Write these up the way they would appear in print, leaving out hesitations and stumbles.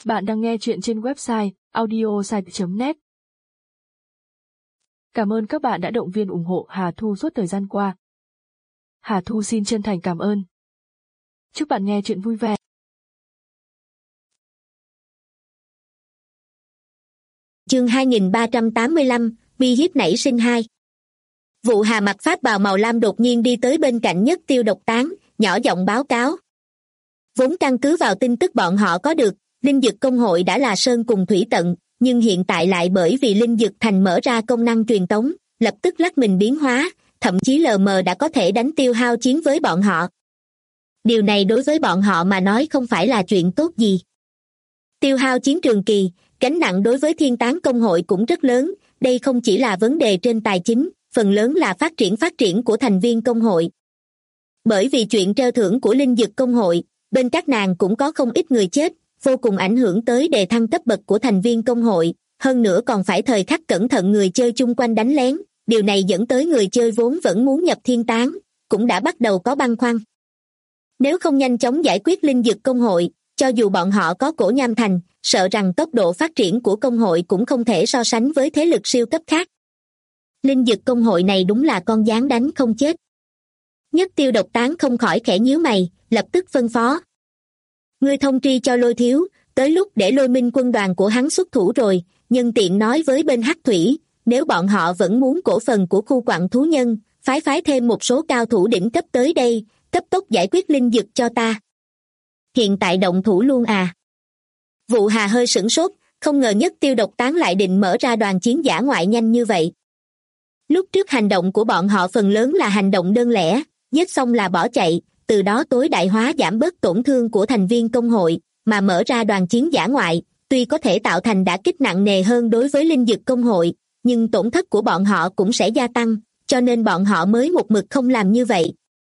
Bạn đang nghe chuyện trên website audiosite.net. Cảm ơn các bạn đã động viên ủng hộ Hà Thu suốt thời gian qua. Hà Thu xin chân thành cảm ơn. Chúc bạn nghe chuyện vui vẻ. Chương 2385, uy hiếp nảy sinh 2. Vụ Hà mặc pháp bào màu lam đột nhiên đi tới bên cạnh Nhất Tiêu Độc Tán, nhỏ giọng báo cáo. Vốn căn cứ vào tin tức bọn họ có được, linh dực công hội đã là sơn cùng thủy tận, nhưng hiện tại lại bởi vì linh dực thành mở ra công năng truyền tống, lập tức lắc mình biến hóa, thậm chí lờ mờ đã có thể đánh tiêu hao chiến với bọn họ. Điều này đối với bọn họ mà nói không phải là chuyện tốt gì. Tiêu hao chiến trường kỳ, gánh nặng đối với thiên tán công hội cũng rất lớn, đây không chỉ là vấn đề trên tài chính, phần lớn là phát triển của thành viên công hội. Bởi vì chuyện treo thưởng của linh dực công hội, bên các nàng cũng có không ít người chết, vô cùng ảnh hưởng tới đề thăng cấp bậc của thành viên công hội, hơn nữa còn phải thời khắc cẩn thận người chơi chung quanh đánh lén, điều này dẫn tới người chơi vốn vẫn muốn nhập thiên tán, cũng đã bắt đầu có băn khoăn. Nếu không nhanh chóng giải quyết linh dực công hội, cho dù bọn họ có cổ nham thành, sợ rằng tốc độ phát triển của công hội cũng không thể so sánh với thế lực siêu cấp khác. Linh dực công hội này đúng là con gián đánh không chết. Nhất Tiêu Độc Tán không khỏi khẽ nhíu mày, lập tức phân phó. Ngươi thông tri cho Lôi thiếu, tới lúc để Lôi Minh quân đoàn của hắn xuất thủ rồi, nhân tiện nói với bên Hắc Thủy, nếu bọn họ vẫn muốn cổ phần của khu quặng thú nhân, phái thêm một số cao thủ đỉnh cấp tới đây, cấp tốc giải quyết linh dực cho ta. Hiện tại động thủ luôn à? Vụ Hà hơi sửng sốt, không ngờ Nhất Tiêu Độc Tán lại định mở ra đoàn chiến dã ngoại nhanh như vậy. Lúc trước hành động của bọn họ phần lớn là hành động đơn lẻ, giết xong là bỏ chạy, từ đó tối đại hóa giảm bớt tổn thương của thành viên công hội, mà mở ra đoàn chiến dã ngoại, tuy có thể tạo thành đả kích nặng nề hơn đối với linh dực công hội, nhưng tổn thất của bọn họ cũng sẽ gia tăng, cho nên bọn họ mới một mực không làm như vậy.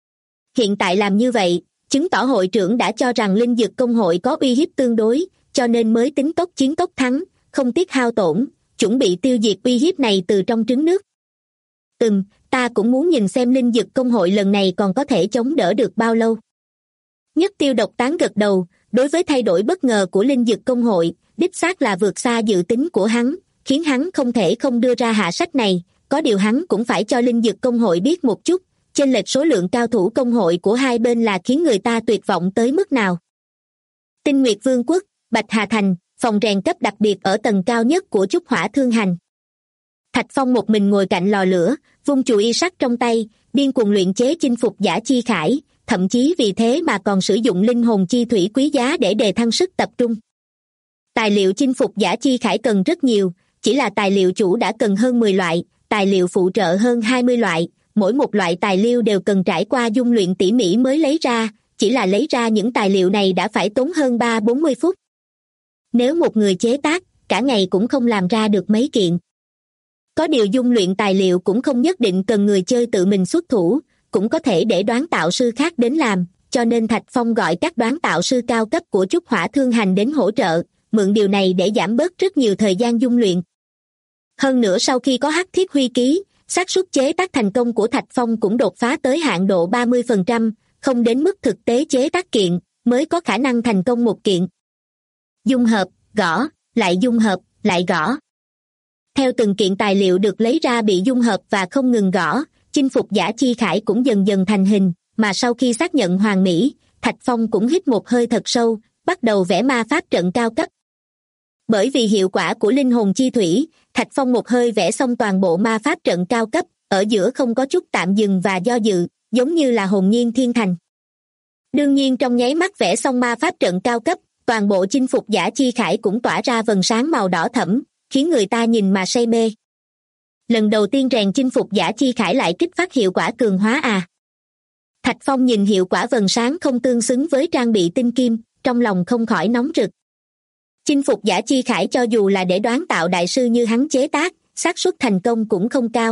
Hiện tại làm như vậy, chứng tỏ hội trưởng đã cho rằng linh dực công hội có uy hiếp tương đối, cho nên mới tính tốc chiến tốc thắng, không tiếc hao tổn, chuẩn bị tiêu diệt uy hiếp này từ trong trứng nước. Ta cũng muốn nhìn xem linh dực công hội lần này còn có thể chống đỡ được bao lâu. Nhất Tiêu Độc Tán gật đầu, đối với thay đổi bất ngờ của linh dực công hội, đích xác là vượt xa dự tính của hắn, khiến hắn không thể không đưa ra hạ sách này, có điều hắn cũng phải cho linh dực công hội biết một chút, chênh lệch số lượng cao thủ công hội của hai bên là khiến người ta tuyệt vọng tới mức nào. Tinh Nguyệt Vương quốc, Bạch Hà Thành, phòng rèn cấp đặc biệt ở tầng cao nhất của Trúc Hỏa Thương Hành. Thạch Phong một mình ngồi cạnh lò lửa, vung chùy y sắt trong tay, điên cuồng luyện chế chinh phục giả chi khải, thậm chí vì thế mà còn sử dụng linh hồn chi thủy quý giá để đề thăng sức tập trung. Tài liệu chinh phục giả chi khải cần rất nhiều, chỉ là tài liệu chủ đã cần hơn 10 loại, tài liệu phụ trợ hơn 20 loại, mỗi một loại tài liệu đều cần trải qua dung luyện tỉ mỉ mới lấy ra, chỉ là lấy ra những tài liệu này đã phải tốn hơn 30-40 phút. Nếu một người chế tác, cả ngày cũng không làm ra được mấy kiện. Có điều dung luyện tài liệu cũng không nhất định cần người chơi tự mình xuất thủ, cũng có thể để đoán tạo sư khác đến làm, cho nên Thạch Phong gọi các đoán tạo sư cao cấp của Trúc Hỏa Thương Hành đến hỗ trợ, mượn điều này để giảm bớt rất nhiều thời gian dung luyện. Hơn nữa sau khi có hắc thiết huy ký, xác suất chế tác thành công của Thạch Phong cũng đột phá tới hạn độ 30%, không đến mức thực tế chế tác kiện, mới có khả năng thành công một kiện. Dung hợp, gõ, lại dung hợp, lại gõ. Theo từng kiện tài liệu được lấy ra bị dung hợp và không ngừng gõ, chinh phục giả chi khải cũng dần dần thành hình, mà sau khi xác nhận hoàn mỹ, Thạch Phong cũng hít một hơi thật sâu, bắt đầu vẽ ma pháp trận cao cấp. Bởi vì hiệu quả của linh hồn chi thủy, Thạch Phong một hơi vẽ xong toàn bộ ma pháp trận cao cấp, ở giữa không có chút tạm dừng và do dự, giống như là hồn nhiên thiên thành. Đương nhiên trong nháy mắt vẽ xong ma pháp trận cao cấp, toàn bộ chinh phục giả chi khải cũng tỏa ra vầng sáng màu đỏ thẫm, khiến người ta nhìn mà say mê. Lần đầu tiên rèn chinh phục giả chi khải lại kích phát hiệu quả cường hóa à? Thạch Phong nhìn hiệu quả vầng sáng không tương xứng với trang bị tinh kim, trong lòng không khỏi nóng rực. Chinh phục giả chi khải cho dù là để đoán tạo đại sư như hắn chế tác, xác suất thành công cũng không cao.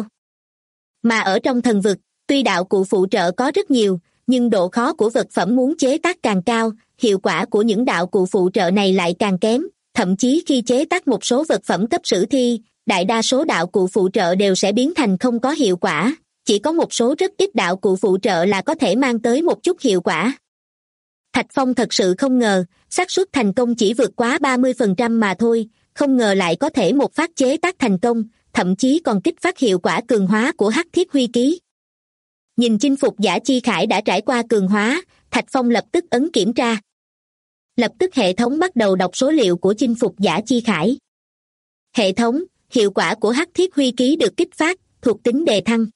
Mà ở trong thần vực, tuy đạo cụ phụ trợ có rất nhiều, nhưng độ khó của vật phẩm muốn chế tác càng cao, hiệu quả của những đạo cụ phụ trợ này lại càng kém. Thậm chí khi chế tác một số vật phẩm cấp sử thi, đại đa số đạo cụ phụ trợ đều sẽ biến thành không có hiệu quả, chỉ có một số rất ít đạo cụ phụ trợ là có thể mang tới một chút hiệu quả. Thạch Phong thật sự không ngờ, xác suất thành công chỉ vượt quá 30% mà thôi, không ngờ lại có thể một phát chế tác thành công, thậm chí còn kích phát hiệu quả cường hóa của hắc thiết huy ký. Nhìn chinh phục giả chi khải đã trải qua cường hóa, Thạch Phong lập tức ấn kiểm tra. Lập tức hệ thống bắt đầu đọc số liệu của chinh phục giả chi khải. Hệ thống, hiệu quả của hắc thiết huy ký được kích phát, thuộc tính đề thăng.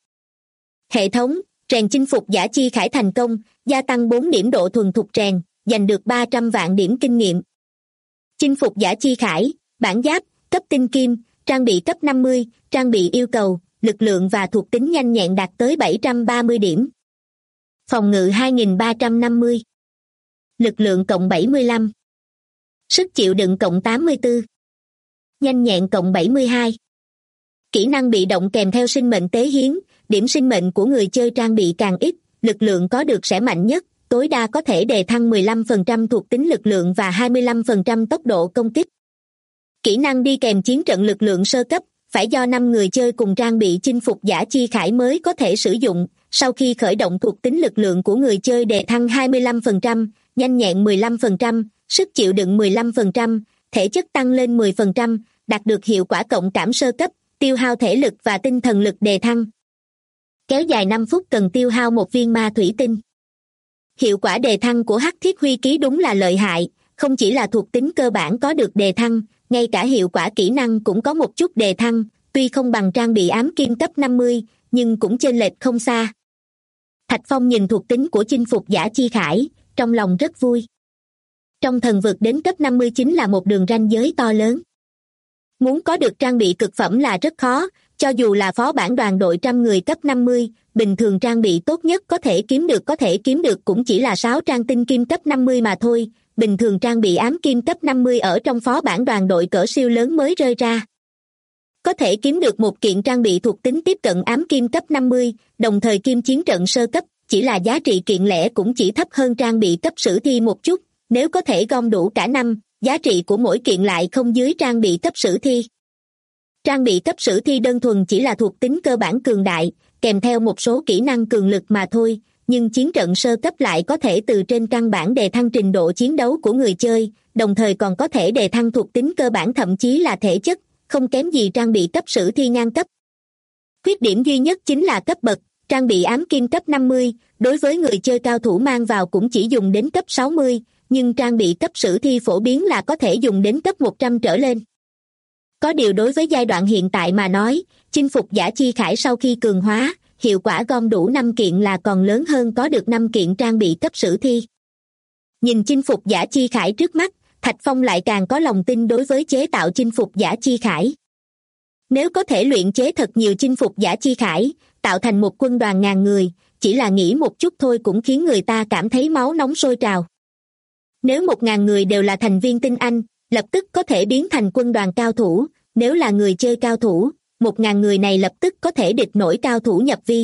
Hệ thống, rèn chinh phục giả chi khải thành công, gia tăng 4 điểm độ thuần thục rèn, giành được 300 vạn điểm kinh nghiệm. Chinh phục giả chi khải, bản giáp, cấp tinh kim, trang bị cấp 50, trang bị yêu cầu, lực lượng và thuộc tính nhanh nhẹn đạt tới 730 điểm. Phòng ngự 2350. Lực lượng cộng 75. Sức chịu đựng cộng 84. Nhanh nhẹn cộng 72. Kỹ năng bị động kèm theo sinh mệnh tế hiến, điểm sinh mệnh của người chơi trang bị càng ít, lực lượng có được sẽ mạnh nhất, tối đa có thể đề thăng 15% thuộc tính lực lượng và 25% tốc độ công kích. Kỹ năng đi kèm chiến trận lực lượng sơ cấp, phải do 5 người chơi cùng trang bị chinh phục giả chi khải mới có thể sử dụng, sau khi khởi động thuộc tính lực lượng của người chơi đề thăng 25%, nhanh nhẹn 15%, sức chịu đựng 15%, thể chất tăng lên 10%, đạt được hiệu quả cộng cảm sơ cấp, tiêu hao thể lực và tinh thần lực đề thăng. Kéo dài 5 phút cần tiêu hao một viên ma thủy tinh. Hiệu quả đề thăng của hắc thiết huy ký đúng là lợi hại, không chỉ là thuộc tính cơ bản có được đề thăng, ngay cả hiệu quả kỹ năng cũng có một chút đề thăng, tuy không bằng trang bị ám kim cấp 50, nhưng cũng chênh lệch không xa. Thạch Phong nhìn thuộc tính của chinh phục giả chi khải, trong lòng rất vui. Trong thần vực đến cấp 50 chính là một đường ranh giới to lớn. Muốn có được trang bị cực phẩm là rất khó, cho dù là phó bản đoàn đội trăm người cấp 50, bình thường trang bị tốt nhất có thể kiếm được cũng chỉ là 6 trang tinh kim cấp 50 mà thôi, bình thường trang bị ám kim cấp 50 ở trong phó bản đoàn đội cỡ siêu lớn mới rơi ra. Có thể kiếm được một kiện trang bị thuộc tính tiếp cận ám kim cấp 50, đồng thời kim chiến trận sơ cấp, chỉ là giá trị kiện lẻ cũng chỉ thấp hơn trang bị cấp sử thi một chút, nếu có thể gom đủ cả năm, giá trị của mỗi kiện lại không dưới trang bị cấp sử thi. Trang bị cấp sử thi đơn thuần chỉ là thuộc tính cơ bản cường đại, kèm theo một số kỹ năng cường lực mà thôi, nhưng chiến trận sơ cấp lại có thể từ trên căn bản đề thăng trình độ chiến đấu của người chơi, đồng thời còn có thể đề thăng thuộc tính cơ bản thậm chí là thể chất, không kém gì trang bị cấp sử thi ngang cấp. Khuyết điểm duy nhất chính là cấp bậc, trang bị ám kim cấp 50, đối với người chơi cao thủ mang vào cũng chỉ dùng đến cấp 60, nhưng trang bị cấp sử thi phổ biến là có thể dùng đến cấp 100 trở lên. Có điều đối với giai đoạn hiện tại mà nói, chinh phục giả chi khải sau khi cường hóa, hiệu quả gom đủ 5 kiện là còn lớn hơn có được 5 kiện trang bị cấp sử thi. Nhìn chinh phục giả chi khải trước mắt, Thạch Phong lại càng có lòng tin đối với chế tạo chinh phục giả chi khải. Nếu có thể luyện chế thật nhiều chinh phục giả chi khải, tạo thành một quân đoàn ngàn người, chỉ là nghĩ một chút thôi cũng khiến người ta cảm thấy máu nóng sôi trào. Nếu 1.000 người đều là thành viên tinh anh, lập tức có thể biến thành quân đoàn cao thủ, nếu là người chơi cao thủ, 1.000 người này lập tức có thể địch nổi cao thủ nhập vi.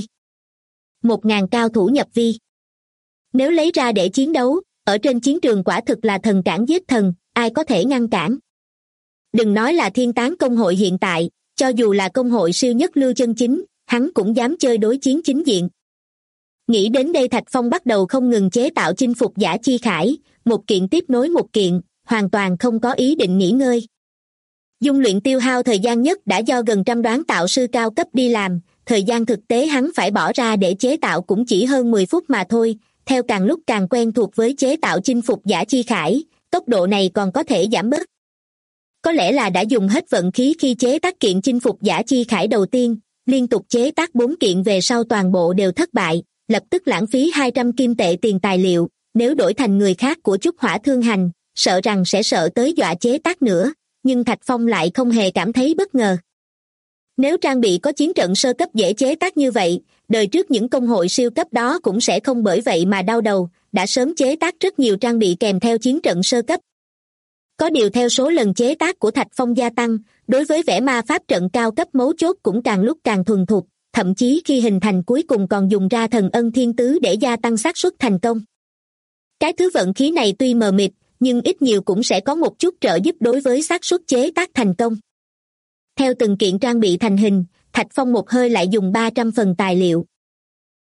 1.000 cao thủ nhập vi. Nếu lấy ra để chiến đấu, ở trên chiến trường quả thực là thần cản giết thần, ai có thể ngăn cản. Đừng nói là thiên tán công hội hiện tại, cho dù là công hội siêu nhất lưu chân chính, hắn cũng dám chơi đối chiến chính diện. Nghĩ đến đây Thạch Phong bắt đầu không ngừng chế tạo chinh phục giả chi khải, một kiện tiếp nối một kiện, hoàn toàn không có ý định nghỉ ngơi. Dung luyện tiêu hao thời gian nhất đã do gần trăm đoán tạo sư cao cấp đi làm, thời gian thực tế hắn phải bỏ ra để chế tạo cũng chỉ hơn 10 phút mà thôi, theo càng lúc càng quen thuộc với chế tạo chinh phục giả chi khải, tốc độ này còn có thể giảm bớt. Có lẽ là đã dùng hết vận khí khi chế tác kiện chinh phục giả chi khải đầu tiên, liên tục chế tác 4 kiện về sau toàn bộ đều thất bại, lập tức lãng phí 200 kim tệ tiền tài liệu, nếu đổi thành người khác của Trúc Hỏa Thương Hành, sợ rằng sẽ sợ tới dọa chế tác nữa, nhưng Thạch Phong lại không hề cảm thấy bất ngờ. Nếu trang bị có chiến trận sơ cấp dễ chế tác như vậy, đời trước những công hội siêu cấp đó cũng sẽ không bởi vậy mà đau đầu, đã sớm chế tác rất nhiều trang bị kèm theo chiến trận sơ cấp. Có điều theo số lần chế tác của Thạch Phong gia tăng, đối với vẽ ma pháp trận cao cấp mấu chốt cũng càng lúc càng thuần thục, thậm chí khi hình thành cuối cùng còn dùng ra thần ân thiên tứ để gia tăng xác suất thành công. Cái thứ vận khí này tuy mờ mịt, nhưng ít nhiều cũng sẽ có một chút trợ giúp đối với xác suất chế tác thành công. Theo từng kiện trang bị thành hình, Thạch Phong một hơi lại dùng 300 phần tài liệu.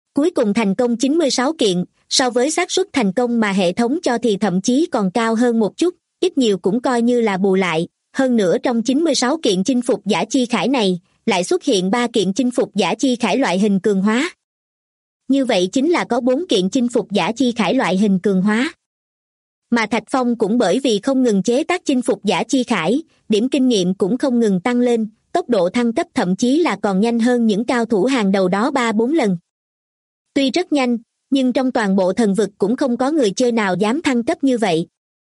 Cuối cùng thành công 96 kiện, so với xác suất thành công mà hệ thống cho thì thậm chí còn cao hơn một chút, ít nhiều cũng coi như là bù lại. Hơn nữa trong 96 kiện chinh phục giả chi khải này, lại xuất hiện 3 kiện chinh phục giả chi khải loại hình cường hóa. Như vậy chính là có 4 kiện chinh phục giả chi khải loại hình cường hóa. Mà Thạch Phong cũng bởi vì không ngừng chế tác chinh phục giả chi khải, điểm kinh nghiệm cũng không ngừng tăng lên, tốc độ thăng cấp thậm chí là còn nhanh hơn những cao thủ hàng đầu đó 3-4 lần. Tuy rất nhanh, nhưng trong toàn bộ thần vực cũng không có người chơi nào dám thăng cấp như vậy.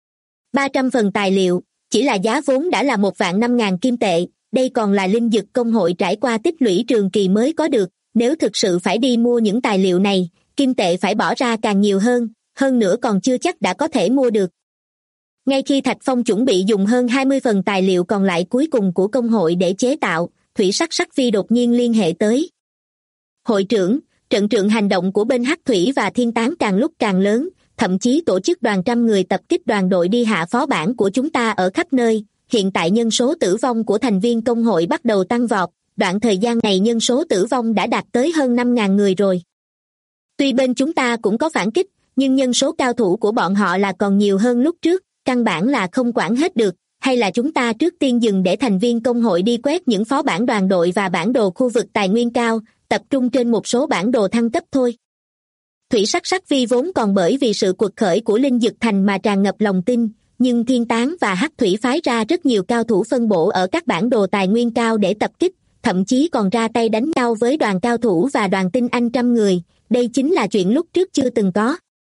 300 phần tài liệu, chỉ là giá vốn đã là 1.500.000 kim tệ, đây còn là linh dực công hội trải qua tích lũy trường kỳ mới có được, nếu thực sự phải đi mua những tài liệu này, kim tệ phải bỏ ra càng nhiều hơn nữa còn chưa chắc đã có thể mua được. Ngay khi Thạch Phong chuẩn bị dùng hơn 20 phần tài liệu còn lại cuối cùng của công hội để chế tạo, Thủy Sắc Sắc Phi đột nhiên liên hệ tới. Hội trưởng, trận trượng hành động của bên Hắc Thủy và Thiên Tán càng lúc càng lớn, thậm chí tổ chức đoàn trăm người tập kích đoàn đội đi hạ phó bản của chúng ta ở khắp nơi, hiện tại nhân số tử vong của thành viên công hội bắt đầu tăng vọt, đoạn thời gian này nhân số tử vong đã đạt tới hơn 5.000 người rồi. Tuy bên chúng ta cũng có phản kích, nhưng nhân số cao thủ của bọn họ là còn nhiều hơn lúc trước, căn bản là không quản hết được, hay là chúng ta trước tiên dừng để thành viên công hội đi quét những phó bản đoàn đội và bản đồ khu vực tài nguyên cao, tập trung trên một số bản đồ thăng cấp thôi. Thủy Sắc Sắc Vi vốn còn bởi vì sự quật khởi của Linh Dực Thành mà tràn ngập lòng tin, nhưng Thiên Tán và Hắc Thủy phái ra rất nhiều cao thủ phân bổ ở các bản đồ tài nguyên cao để tập kích, thậm chí còn ra tay đánh nhau với đoàn cao thủ và đoàn tinh anh trăm người, đây chính là chuyện lúc trước chưa từng có.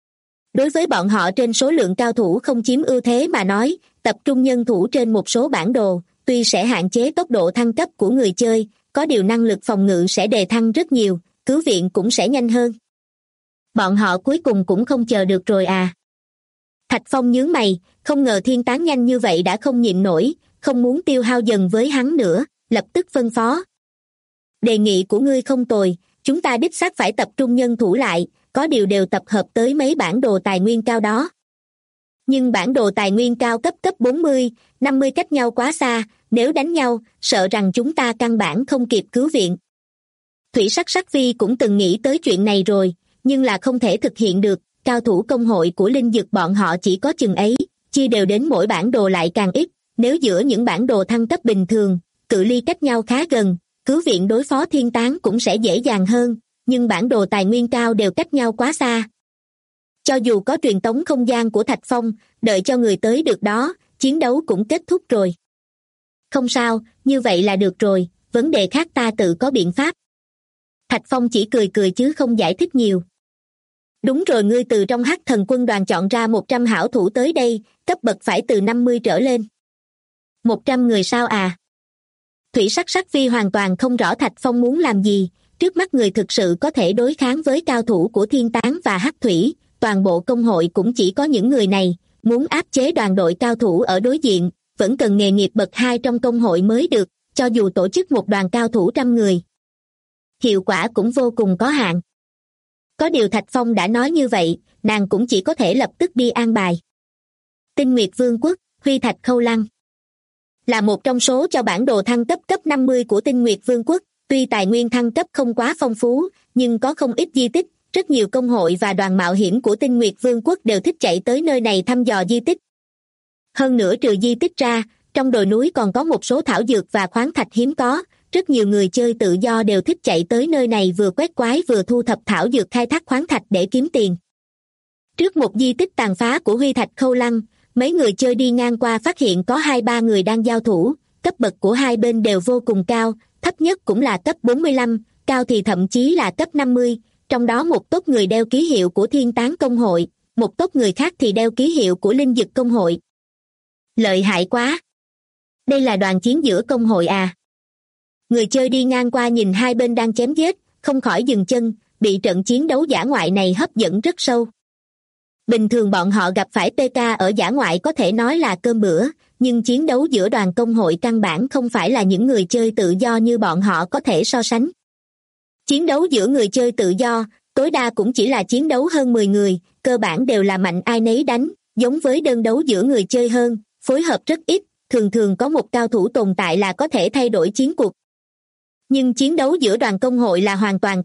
Đối với bọn họ trên số lượng cao thủ không chiếm ưu thế mà nói, tập trung nhân thủ trên một số bản đồ, tuy sẽ hạn chế tốc độ thăng cấp của người chơi, có điều năng lực phòng ngự sẽ đề thăng rất nhiều, cứu viện cũng sẽ nhanh hơn. Bọn họ cuối cùng cũng không chờ được rồi à. Thạch Phong nhướng mày, không ngờ Thiên Tán nhanh như vậy đã không nhịn nổi, không muốn tiêu hao dần với hắn nữa, lập tức phân phó. Đề nghị của ngươi không tồi, chúng ta đích xác phải tập trung nhân thủ lại, có điều đều tập hợp tới mấy bản đồ tài nguyên cao đó. Nhưng bản đồ tài nguyên cao cấp 40, 50 cách nhau quá xa, nếu đánh nhau, sợ rằng chúng ta căn bản không kịp cứu viện. Thủy Sắc Sắc Vi cũng từng nghĩ tới chuyện này rồi, nhưng là không thể thực hiện được, cao thủ công hội của Linh Dực bọn họ chỉ có chừng ấy, chia đều đến mỗi bản đồ lại càng ít, nếu giữa những bản đồ thăng cấp bình thường, cự ly cách nhau khá gần, cứu viện đối phó Thiên Tán cũng sẽ dễ dàng hơn, nhưng bản đồ tài nguyên cao đều cách nhau quá xa. Cho dù có truyền tống không gian của Thạch Phong, đợi cho người tới được đó, chiến đấu cũng kết thúc rồi. Không sao, như vậy là được rồi, vấn đề khác ta tự có biện pháp. Thạch Phong chỉ cười cười chứ không giải thích nhiều. Đúng rồi, ngươi từ trong Hắc Thần quân đoàn chọn ra 100 hảo thủ tới đây, cấp bậc phải từ 50 trở lên. 100 người sao à? Thủy Sắc Sắc Vi hoàn toàn không rõ Thạch Phong muốn làm gì, trước mắt người thực sự có thể đối kháng với cao thủ của Thiên Tán và Hắc Thủy, toàn bộ công hội cũng chỉ có những người này, muốn áp chế đoàn đội cao thủ ở đối diện, vẫn cần nghề nghiệp bậc 2 trong công hội mới được, cho dù tổ chức một đoàn cao thủ 100 người. Hiệu quả cũng vô cùng có hạn. Có điều Thạch Phong đã nói như vậy, nàng cũng chỉ có thể lập tức đi an bài. Tinh Nguyệt Vương quốc, Huy Thạch Khâu Lăng là một trong số cho bản đồ thăng cấp cấp 50 của Tinh Nguyệt Vương quốc, tuy tài nguyên thăng cấp không quá phong phú, nhưng có không ít di tích, rất nhiều công hội và đoàn mạo hiểm của Tinh Nguyệt Vương quốc đều thích chạy tới nơi này thăm dò di tích. Hơn nữa trừ di tích ra, trong đồi núi còn có một số thảo dược và khoáng thạch hiếm có, rất nhiều người chơi tự do đều thích chạy tới nơi này vừa quét quái vừa thu thập thảo dược khai thác khoáng thạch để kiếm tiền. Trước một di tích tàn phá của Huy Thạch Khâu Lăng, mấy người chơi đi ngang qua phát hiện có 2-3 người đang giao thủ, cấp bậc của hai bên đều vô cùng cao, thấp nhất cũng là cấp 45, cao thì thậm chí là cấp 50, trong đó một tốp người đeo ký hiệu của Thiên Tán công hội, một tốp người khác thì đeo ký hiệu của Linh Dực công hội. Lợi hại quá! Đây là đoàn chiến giữa công hội à? Người chơi đi ngang qua nhìn hai bên đang chém giết, không khỏi dừng chân, bị trận chiến đấu dã ngoại này hấp dẫn rất sâu. Bình thường bọn họ gặp phải PK ở dã ngoại có thể nói là cơm bữa, nhưng chiến đấu giữa đoàn công hội căn bản không phải là những người chơi tự do như bọn họ có thể so sánh. Chiến đấu giữa người chơi tự do, tối đa cũng chỉ là chiến đấu hơn 10 người, cơ bản đều là mạnh ai nấy đánh, giống với đơn đấu giữa người chơi hơn, phối hợp rất ít, thường thường có một cao thủ tồn tại là có thể thay đổi chiến cuộc. Nhưng chiến đấu giữa đoàn công hội là hoàn toàn khác,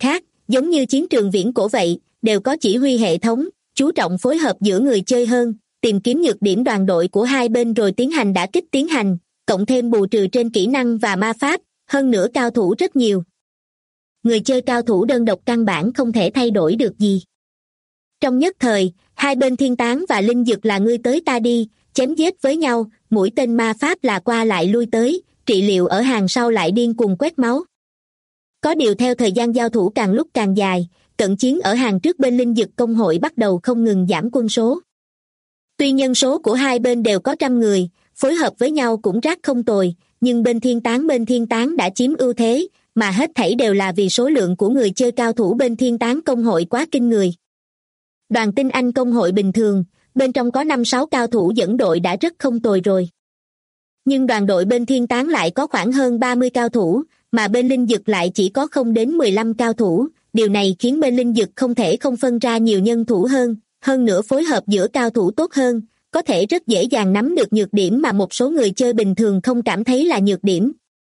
giống như chiến trường viễn cổ vậy, đều có chỉ huy hệ thống, chú trọng phối hợp giữa người chơi hơn, tìm kiếm nhược điểm đoàn đội của hai bên rồi tiến hành đả kích tiến hành, cộng thêm bù trừ trên kỹ năng và ma pháp, hơn nữa cao thủ rất nhiều. Người chơi cao thủ đơn độc căn bản không thể thay đổi được gì. Trong nhất thời, hai bên thiên tán và linh dực là ngươi tới ta đi, chém giết với nhau, mũi tên ma pháp là qua lại lui tới, trị liệu ở hàng sau lại điên cuồng quét máu. Có điều theo thời gian giao thủ càng lúc càng dài, cận chiến ở hàng trước bên linh dực công hội bắt đầu không ngừng giảm quân số. Tuy nhân số của hai bên đều có 100 người, phối hợp với nhau cũng rác không tồi, nhưng bên thiên tán đã chiếm ưu thế, mà hết thảy đều là vì số lượng của người chơi cao thủ bên thiên tán công hội quá kinh người. Đoàn tinh anh công hội bình thường, bên trong có 5-6 cao thủ dẫn đội đã rất không tồi rồi. Nhưng đoàn đội bên thiên tán lại có khoảng hơn 30 cao thủ, mà bên linh dực lại chỉ có không đến 15 cao thủ, điều này khiến bên linh dực không thể không phân ra nhiều nhân thủ hơn nữa phối hợp giữa cao thủ tốt hơn, có thể rất dễ dàng nắm được nhược điểm mà một số người chơi bình thường không cảm thấy là nhược điểm.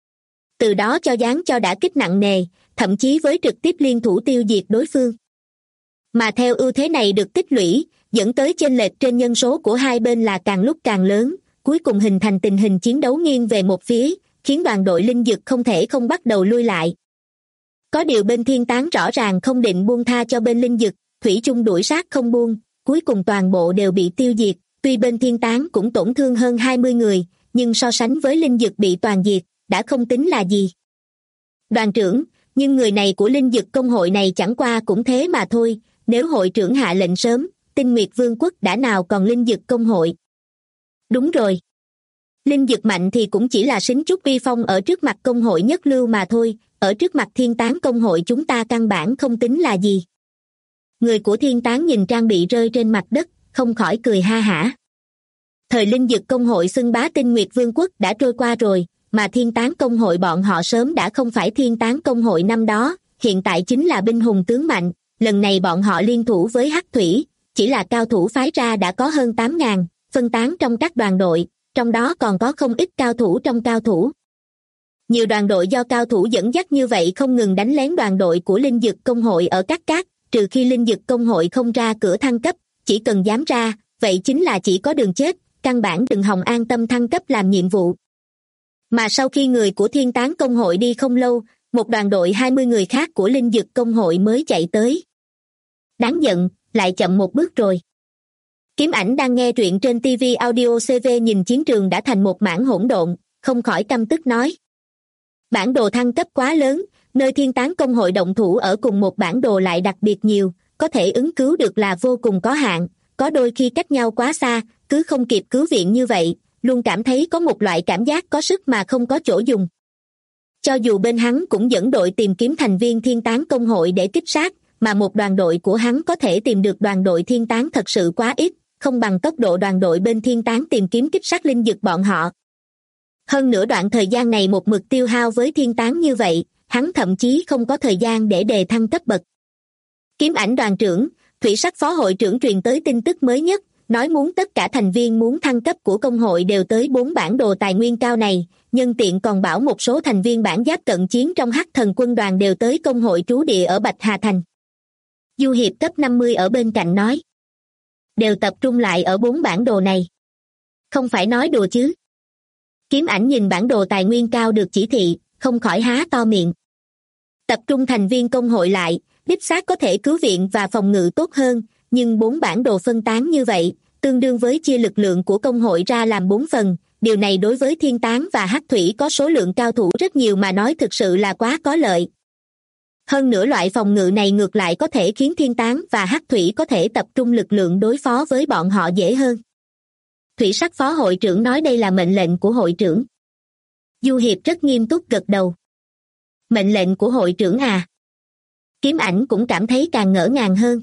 Từ đó cho đả kích nặng nề, thậm chí với trực tiếp liên thủ tiêu diệt đối phương. Mà theo ưu thế này được tích lũy, dẫn tới chênh lệch trên nhân số của hai bên là càng lúc càng lớn, cuối cùng hình thành tình hình chiến đấu nghiêng về một phía, khiến đoàn đội linh dực không thể không bắt đầu lui lại. Có điều bên thiên tán rõ ràng không định buông tha cho bên linh dực, thủy chung đuổi sát không buông, cuối cùng toàn bộ đều bị tiêu diệt, tuy bên thiên tán cũng tổn thương hơn 20 người, nhưng so sánh với linh dực bị toàn diệt, đã không tính là gì. Đoàn trưởng, nhưng người này của linh dực công hội này chẳng qua cũng thế mà thôi, nếu hội trưởng hạ lệnh sớm, Tinh Nguyệt Vương quốc đã nào còn linh dực công hội. Đúng rồi. Linh dực mạnh thì cũng chỉ là xính chút uy phong ở trước mặt công hội nhất lưu mà thôi, ở trước mặt thiên tán công hội chúng ta căn bản không tính là gì. Người của thiên tán nhìn trang bị rơi trên mặt đất, không khỏi cười ha hả. Thời linh dực công hội xưng bá Tinh Nguyệt Vương quốc đã trôi qua rồi, mà thiên tán công hội bọn họ sớm đã không phải thiên tán công hội năm đó, hiện tại chính là binh hùng tướng mạnh, lần này bọn họ liên thủ với Hắc Thủy, chỉ là cao thủ phái ra đã có hơn 8.000, phân tán trong các đoàn đội, trong đó còn có không ít cao thủ trong cao thủ. Nhiều đoàn đội do cao thủ dẫn dắt như vậy không ngừng đánh lén đoàn đội của linh dực công hội ở các cát, trừ khi linh dực công hội không ra cửa thăng cấp, chỉ cần dám ra, vậy chính là chỉ có đường chết, căn bản đừng hòng an tâm thăng cấp làm nhiệm vụ. Mà sau khi người của thiên tán công hội đi không lâu, một đoàn đội 20 người khác của linh dực công hội mới chạy tới. Đáng giận, lại chậm một bước rồi. Kiếm Ảnh đang nghe truyện trên TV Audio CV nhìn chiến trường đã thành một mảng hỗn độn, không khỏi căm tức nói. Bản đồ thăng cấp quá lớn, nơi thiên tán công hội động thủ ở cùng một bản đồ lại đặc biệt nhiều, có thể ứng cứu được là vô cùng có hạn, có đôi khi cách nhau quá xa, cứ không kịp cứu viện như vậy, luôn cảm thấy có một loại cảm giác có sức mà không có chỗ dùng. Cho dù bên hắn cũng dẫn đội tìm kiếm thành viên thiên tán công hội để kích sát, mà một đoàn đội của hắn có thể tìm được đoàn đội thiên tán thật sự quá ít, không bằng tốc độ đoàn đội bên thiên tán tìm kiếm kích sát linh dực bọn họ. Hơn nữa đoạn thời gian này một mực tiêu hao với thiên tán như vậy, hắn thậm chí không có thời gian để đề thăng cấp bậc. Kiếm Ảnh đoàn trưởng, Thủy Sắc phó hội trưởng truyền tới tin tức mới nhất, nói muốn tất cả thành viên muốn thăng cấp của công hội đều tới 4 bản đồ tài nguyên cao này, nhân tiện còn bảo một số thành viên bản giáp cận chiến trong Hắc Thần quân đoàn đều tới công hội trú địa ở Bạch Hà Thành. Du Hiệp cấp 50 ở bên cạnh nói. Đều tập trung lại ở 4 bản đồ này. Không phải nói đùa chứ. Kiếm Ảnh nhìn bản đồ tài nguyên cao được chỉ thị, không khỏi há to miệng. Tập trung thành viên công hội lại, đích xác có thể cứu viện và phòng ngự tốt hơn, nhưng 4 bản đồ phân tán như vậy, tương đương với chia lực lượng của công hội ra làm 4 phần, điều này đối với thiên tán và hắc thủy có số lượng cao thủ rất nhiều mà nói thực sự là quá có lợi. Hơn nữa loại phòng ngự này ngược lại có thể khiến thiên tán và hắc thủy có thể tập trung lực lượng đối phó với bọn họ dễ hơn. Thủy Sắc phó hội trưởng nói đây là mệnh lệnh của hội trưởng. Du Hiệp rất nghiêm túc gật đầu. Mệnh lệnh của hội trưởng à? Kiếm Ảnh cũng cảm thấy càng ngỡ ngàng hơn.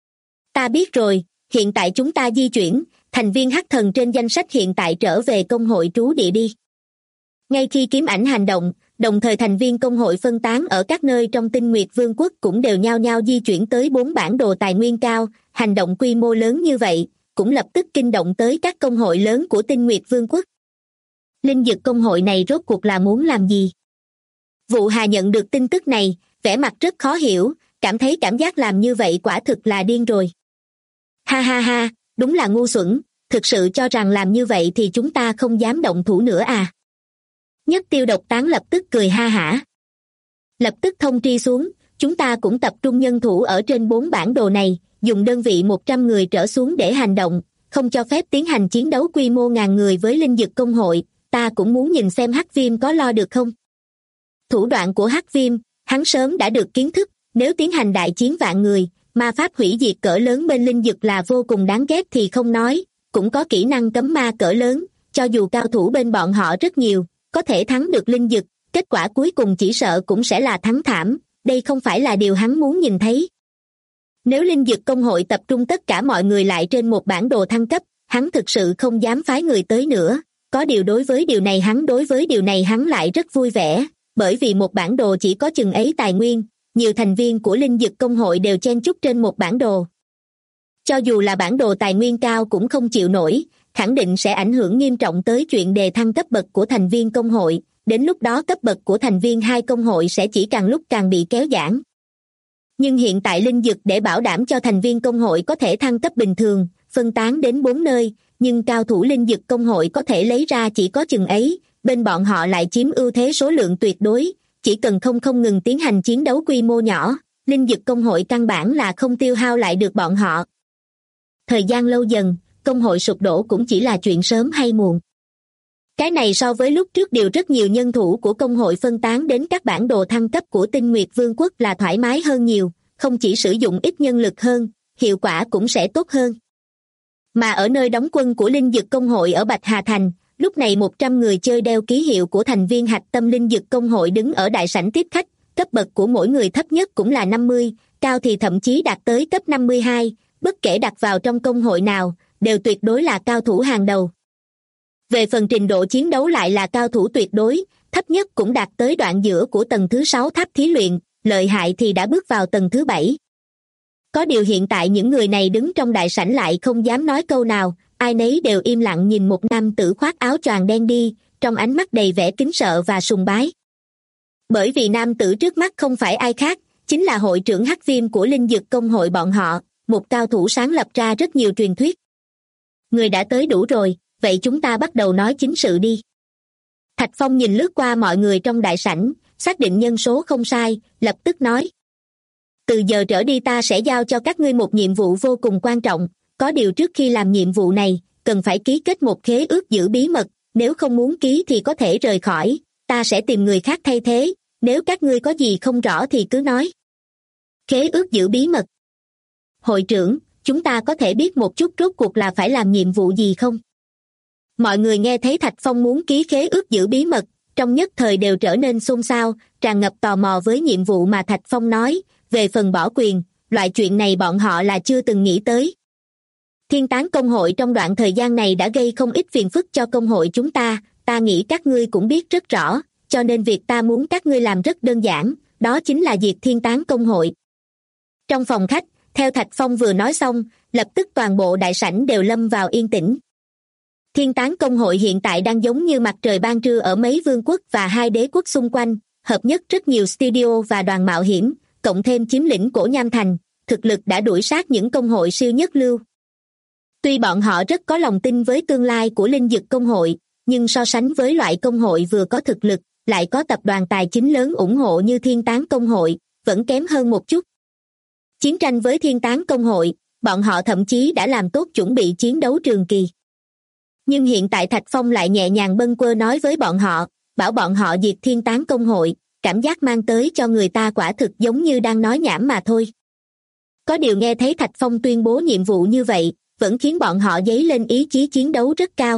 Ta biết rồi, hiện tại chúng ta di chuyển, thành viên Hắc Thần trên danh sách hiện tại trở về công hội trú địa đi. Ngay khi Kiếm Ảnh hành động, đồng thời thành viên công hội phân tán ở các nơi trong Tinh Nguyệt Vương quốc cũng đều nhao nhao di chuyển tới 4 bản đồ tài nguyên cao, hành động quy mô lớn như vậy, cũng lập tức kinh động tới các công hội lớn của Tinh Nguyệt Vương quốc. Linh dực công hội này rốt cuộc là muốn làm gì? Vụ Hà nhận được tin tức này, vẻ mặt rất khó hiểu, cảm thấy cảm giác làm như vậy quả thực là điên rồi. Ha ha ha, đúng là ngu xuẩn, thực sự cho rằng làm như vậy thì chúng ta không dám động thủ nữa à? Nhất Tiêu Độc Tán lập tức cười ha hả. Lập tức thông tri xuống, chúng ta cũng tập trung nhân thủ ở trên 4 bản đồ này, dùng đơn vị 100 người trở xuống để hành động, không cho phép tiến hành chiến đấu quy mô ngàn người với linh dực công hội, ta cũng muốn nhìn xem Hắc Viêm có lo được không. Thủ đoạn của Hắc Viêm, hắn sớm đã được kiến thức, nếu tiến hành đại chiến vạn người, ma pháp hủy diệt cỡ lớn bên linh dực là vô cùng đáng ghét thì không nói, cũng có kỹ năng cấm ma cỡ lớn, cho dù cao thủ bên bọn họ rất nhiều, có thể thắng được linh dực, kết quả cuối cùng chỉ sợ cũng sẽ là thắng thảm, đây không phải là điều hắn muốn nhìn thấy. Nếu linh dực công hội tập trung tất cả mọi người lại trên một bản đồ thăng cấp, hắn thực sự không dám phái người tới nữa, có điều đối với điều này hắn lại rất vui vẻ, bởi vì một bản đồ chỉ có chừng ấy tài nguyên, nhiều thành viên của linh dực công hội đều chen chúc trên một bản đồ. Cho dù là bản đồ tài nguyên cao cũng không chịu nổi, khẳng định sẽ ảnh hưởng nghiêm trọng tới chuyện đề thăng cấp bậc của thành viên công hội, đến lúc đó cấp bậc của thành viên hai công hội sẽ chỉ càng lúc càng bị kéo giãn. Nhưng hiện tại linh dực để bảo đảm cho thành viên công hội có thể thăng cấp bình thường, phân tán đến 4 nơi, nhưng cao thủ linh dực công hội có thể lấy ra chỉ có chừng ấy, bên bọn họ lại chiếm ưu thế số lượng tuyệt đối, chỉ cần không ngừng tiến hành chiến đấu quy mô nhỏ, linh dực công hội căn bản là không tiêu hao lại được bọn họ. Thời gian lâu dần, công hội sụp đổ cũng chỉ là chuyện sớm hay muộn. Cái này so với lúc trước điều rất nhiều nhân thủ của công hội phân tán đến các bản đồ thăng cấp của Tinh Nguyệt Vương quốc là thoải mái hơn nhiều, không chỉ sử dụng ít nhân lực hơn, hiệu quả cũng sẽ tốt hơn. Mà ở nơi đóng quân của linh dực công hội ở Bạch Hà Thành, lúc này 100 người chơi đeo ký hiệu của thành viên hạch tâm linh dực công hội đứng ở đại sảnh tiếp khách, cấp bậc của mỗi người thấp nhất cũng là 50, cao thì thậm chí đạt tới cấp 52, bất kể đặt vào trong công hội nào, đều tuyệt đối là cao thủ hàng đầu. Về phần trình độ chiến đấu lại là cao thủ tuyệt đối, thấp nhất cũng đạt tới đoạn giữa của tầng thứ 6 tháp thí luyện, lợi hại thì đã bước vào tầng thứ 7. Có điều hiện tại những người này đứng trong đại sảnh lại không dám nói câu nào, ai nấy đều im lặng nhìn một nam tử khoác áo choàng đen đi, trong ánh mắt đầy vẻ kính sợ và sùng bái. Bởi vì nam tử trước mắt không phải ai khác, chính là hội trưởng Hắc Viêm của linh dực công hội bọn họ, một cao thủ sáng lập ra rất nhiều truyền thuyết. Người đã tới đủ rồi, vậy chúng ta bắt đầu nói chính sự đi. Thạch Phong nhìn lướt qua mọi người trong đại sảnh, xác định nhân số không sai, lập tức nói. Từ giờ trở đi ta sẽ giao cho các ngươi một nhiệm vụ vô cùng quan trọng, có điều trước khi làm nhiệm vụ này, cần phải ký kết một khế ước giữ bí mật, nếu không muốn ký thì có thể rời khỏi, ta sẽ tìm người khác thay thế, nếu các ngươi có gì không rõ thì cứ nói. Khế ước giữ bí mật. Hội trưởng, chúng ta có thể biết một chút rốt cuộc là phải làm nhiệm vụ gì không? Mọi người nghe thấy Thạch Phong muốn ký khế ước giữ bí mật, trong nhất thời đều trở nên xôn xao, tràn ngập tò mò với nhiệm vụ mà Thạch Phong nói, về phần bỏ quyền, loại chuyện này bọn họ là chưa từng nghĩ tới. Thiên Tán công hội trong đoạn thời gian này đã gây không ít phiền phức cho công hội chúng ta nghĩ các ngươi cũng biết rất rõ, cho nên việc ta muốn các ngươi làm rất đơn giản, đó chính là diệt Thiên Tán công hội. Trong phòng khách, theo Thạch Phong vừa nói xong, lập tức toàn bộ đại sảnh đều lâm vào yên tĩnh. Thiên Tán công hội hiện tại đang giống như mặt trời ban trưa ở mấy vương quốc và hai đế quốc xung quanh, hợp nhất rất nhiều studio và đoàn mạo hiểm, cộng thêm chiếm lĩnh Cổ Nham Thành, thực lực đã đuổi sát những công hội siêu nhất lưu. Tuy bọn họ rất có lòng tin với tương lai của linh dực công hội, nhưng so sánh với loại công hội vừa có thực lực, lại có tập đoàn tài chính lớn ủng hộ như Thiên Tán công hội, vẫn kém hơn một chút. Chiến tranh với Thiên Tán công hội, bọn họ thậm chí đã làm tốt chuẩn bị chiến đấu trường kỳ. Nhưng hiện tại Thạch Phong lại nhẹ nhàng bâng quơ nói với bọn họ, bảo bọn họ diệt Thiên Tán công hội, cảm giác mang tới cho người ta quả thực giống như đang nói nhảm mà thôi. Có điều nghe thấy Thạch Phong tuyên bố nhiệm vụ như vậy, vẫn khiến bọn họ dấy lên ý chí chiến đấu rất cao.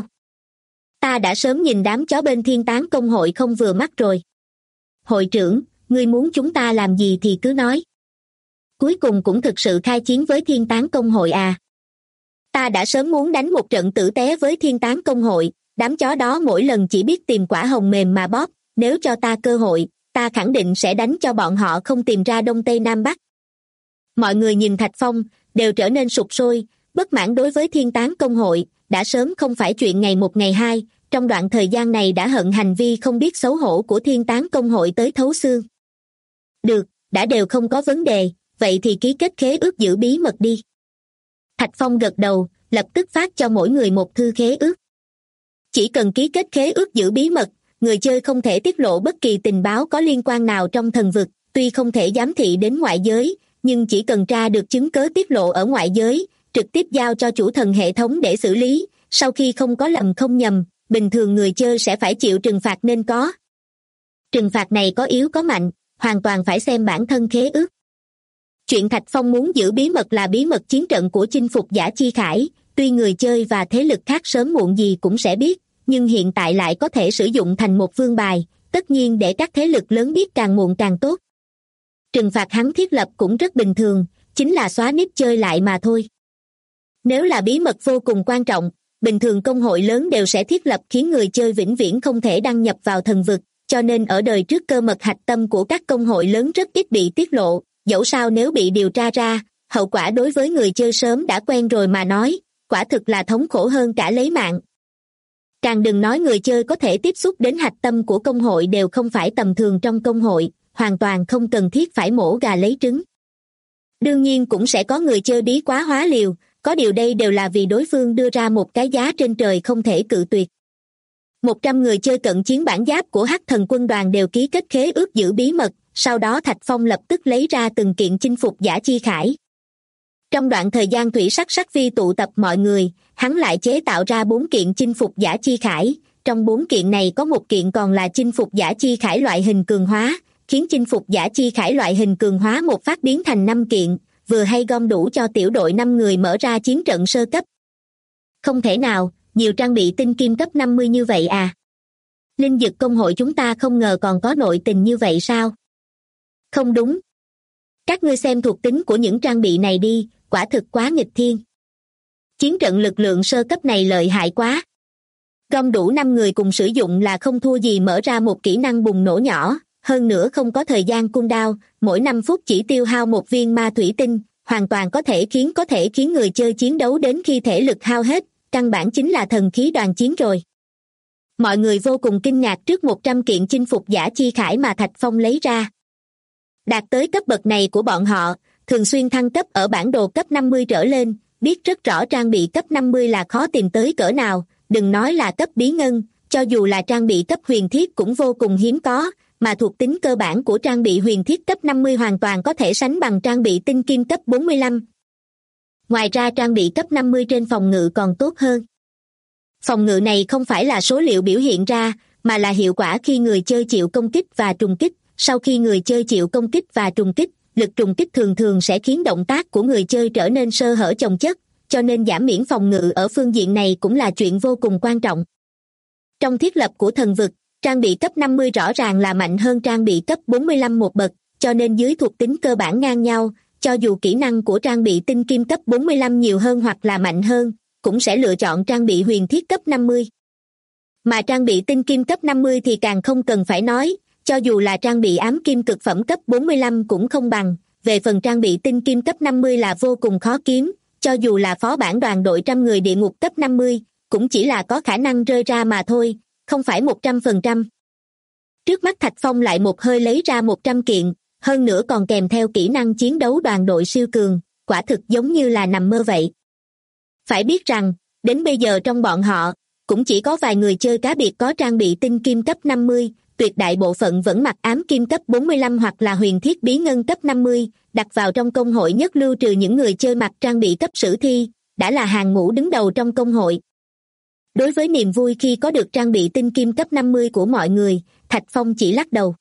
Ta đã sớm nhìn đám chó bên Thiên Tán công hội không vừa mắt rồi. Hội trưởng, ngươi muốn chúng ta làm gì thì cứ nói. Cuối cùng cũng thực sự khai chiến với Thiên Tán công hội à. Ta đã sớm muốn đánh một trận tử tế với Thiên Tán công hội, đám chó đó mỗi lần chỉ biết tìm quả hồng mềm mà bóp, nếu cho ta cơ hội, ta khẳng định sẽ đánh cho bọn họ không tìm ra Đông Tây Nam Bắc. Mọi người nhìn Thạch Phong, đều trở nên sục sôi, bất mãn đối với Thiên Tán công hội, đã sớm không phải chuyện ngày một ngày hai, trong đoạn thời gian này đã hận hành vi không biết xấu hổ của Thiên Tán công hội tới thấu xương. Được, đã đều không có vấn đề, vậy thì ký kết khế ước giữ bí mật đi. Thạch Phong gật đầu, lập tức phát cho mỗi người một thư khế ước. Chỉ cần ký kết khế ước giữ bí mật, người chơi không thể tiết lộ bất kỳ tình báo có liên quan nào trong thần vực, tuy không thể giám thị đến ngoại giới, nhưng chỉ cần tra được chứng cớ tiết lộ ở ngoại giới, trực tiếp giao cho chủ thần hệ thống để xử lý, sau khi không có lầm không nhầm, bình thường người chơi sẽ phải chịu trừng phạt nên có. Trừng phạt này có yếu có mạnh, hoàn toàn phải xem bản thân khế ước. Chuyện Thạch Phong muốn giữ bí mật là bí mật chiến trận của chinh phục giả Chi Khải, tuy người chơi và thế lực khác sớm muộn gì cũng sẽ biết, nhưng hiện tại lại có thể sử dụng thành một vương bài, tất nhiên để các thế lực lớn biết càng muộn càng tốt. Trừng phạt hắn thiết lập cũng rất bình thường, chính là xóa nếp chơi lại mà thôi. Nếu là bí mật vô cùng quan trọng, bình thường công hội lớn đều sẽ thiết lập khiến người chơi vĩnh viễn không thể đăng nhập vào thần vực, cho nên ở đời trước cơ mật hạch tâm của các công hội lớn rất ít bị tiết lộ, dẫu sao nếu bị điều tra ra, hậu quả đối với người chơi sớm đã quen rồi mà nói, quả thực là thống khổ hơn cả lấy mạng. Càng đừng nói người chơi có thể tiếp xúc đến hạch tâm của công hội đều không phải tầm thường trong công hội, hoàn toàn không cần thiết phải mổ gà lấy trứng. Đương nhiên cũng sẽ có người chơi bí quá hóa liều, có điều đây đều là vì đối phương đưa ra một cái giá trên trời không thể cự tuyệt. 100 người chơi cận chiến bản giáp của Hắc Thần quân đoàn đều ký kết khế ước giữ bí mật, sau đó Thạch Phong lập tức lấy ra từng kiện chinh phục giả Chi Khải. Trong đoạn thời gian Thủy Sắc Sắc Vi tụ tập mọi người, hắn lại chế tạo ra 4 kiện chinh phục giả Chi Khải, trong 4 kiện này có một kiện còn là chinh phục giả Chi Khải loại hình cường hóa, khiến chinh phục giả Chi Khải loại hình cường hóa một phát biến thành 5 kiện, vừa hay gom đủ cho tiểu đội 5 người mở ra chiến trận sơ cấp. Không thể nào, nhiều trang bị tinh kim cấp 50 như vậy à? Linh dực công hội chúng ta không ngờ còn có nội tình như vậy sao? Không đúng. Các ngươi xem thuộc tính của những trang bị này đi, quả thực quá nghịch thiên. Chiến trận lực lượng sơ cấp này lợi hại quá. Gom đủ 5 người cùng sử dụng là không thua gì mở ra một kỹ năng bùng nổ nhỏ, hơn nữa không có thời gian cooldown, mỗi 5 phút chỉ tiêu hao một viên ma thủy tinh, hoàn toàn có thể khiến người chơi chiến đấu đến khi thể lực hao hết, căn bản chính là thần khí đoàn chiến rồi. Mọi người vô cùng kinh ngạc trước 100 kiện chinh phục giả Chi Khải mà Thạch Phong lấy ra. Đạt tới cấp bậc này của bọn họ, thường xuyên thăng cấp ở bản đồ cấp 50 trở lên, biết rất rõ trang bị cấp 50 là khó tìm tới cỡ nào, đừng nói là cấp bí ngân, cho dù là trang bị cấp huyền thiết cũng vô cùng hiếm có, mà thuộc tính cơ bản của trang bị huyền thiết cấp 50 hoàn toàn có thể sánh bằng trang bị tinh kim cấp 45. Ngoài ra trang bị cấp 50 trên phòng ngự còn tốt hơn. Phòng ngự này không phải là số liệu biểu hiện ra, mà là hiệu quả khi người chơi chịu công kích và trùng kích. Sau khi người chơi chịu công kích và trùng kích, lực trùng kích thường thường sẽ khiến động tác của người chơi trở nên sơ hở chồng chất, cho nên giảm miễn phòng ngự ở phương diện này cũng là chuyện vô cùng quan trọng. Trong thiết lập của thần vực, trang bị cấp 50 rõ ràng là mạnh hơn trang bị cấp 45 một bậc, cho nên dưới thuộc tính cơ bản ngang nhau, cho dù kỹ năng của trang bị tinh kim cấp 45 nhiều hơn hoặc là mạnh hơn, cũng sẽ lựa chọn trang bị huyền thiết cấp 50. Mà trang bị tinh kim cấp 50 thì càng không cần phải nói, cho dù là trang bị ám kim cực phẩm cấp 45 cũng không bằng, về phần trang bị tinh kim cấp 50 là vô cùng khó kiếm, cho dù là phó bản đoàn đội trăm người địa ngục cấp 50, cũng chỉ là có khả năng rơi ra mà thôi, không phải 100%. Trước mắt Thạch Phong lại một hơi lấy ra 100 kiện, hơn nữa còn kèm theo kỹ năng chiến đấu đoàn đội siêu cường, quả thực giống như là nằm mơ vậy. Phải biết rằng, đến bây giờ trong bọn họ, cũng chỉ có vài người chơi cá biệt có trang bị tinh kim cấp 50, tuyệt đại bộ phận vẫn mặc ám kim cấp 45 hoặc là huyền thiết bí ngân cấp 50, đặt vào trong công hội nhất lưu trừ những người chơi mặc trang bị cấp sử thi, đã là hàng ngũ đứng đầu trong công hội. Đối với niềm vui khi có được trang bị tinh kim cấp 50 của mọi người, Thạch Phong chỉ lắc đầu.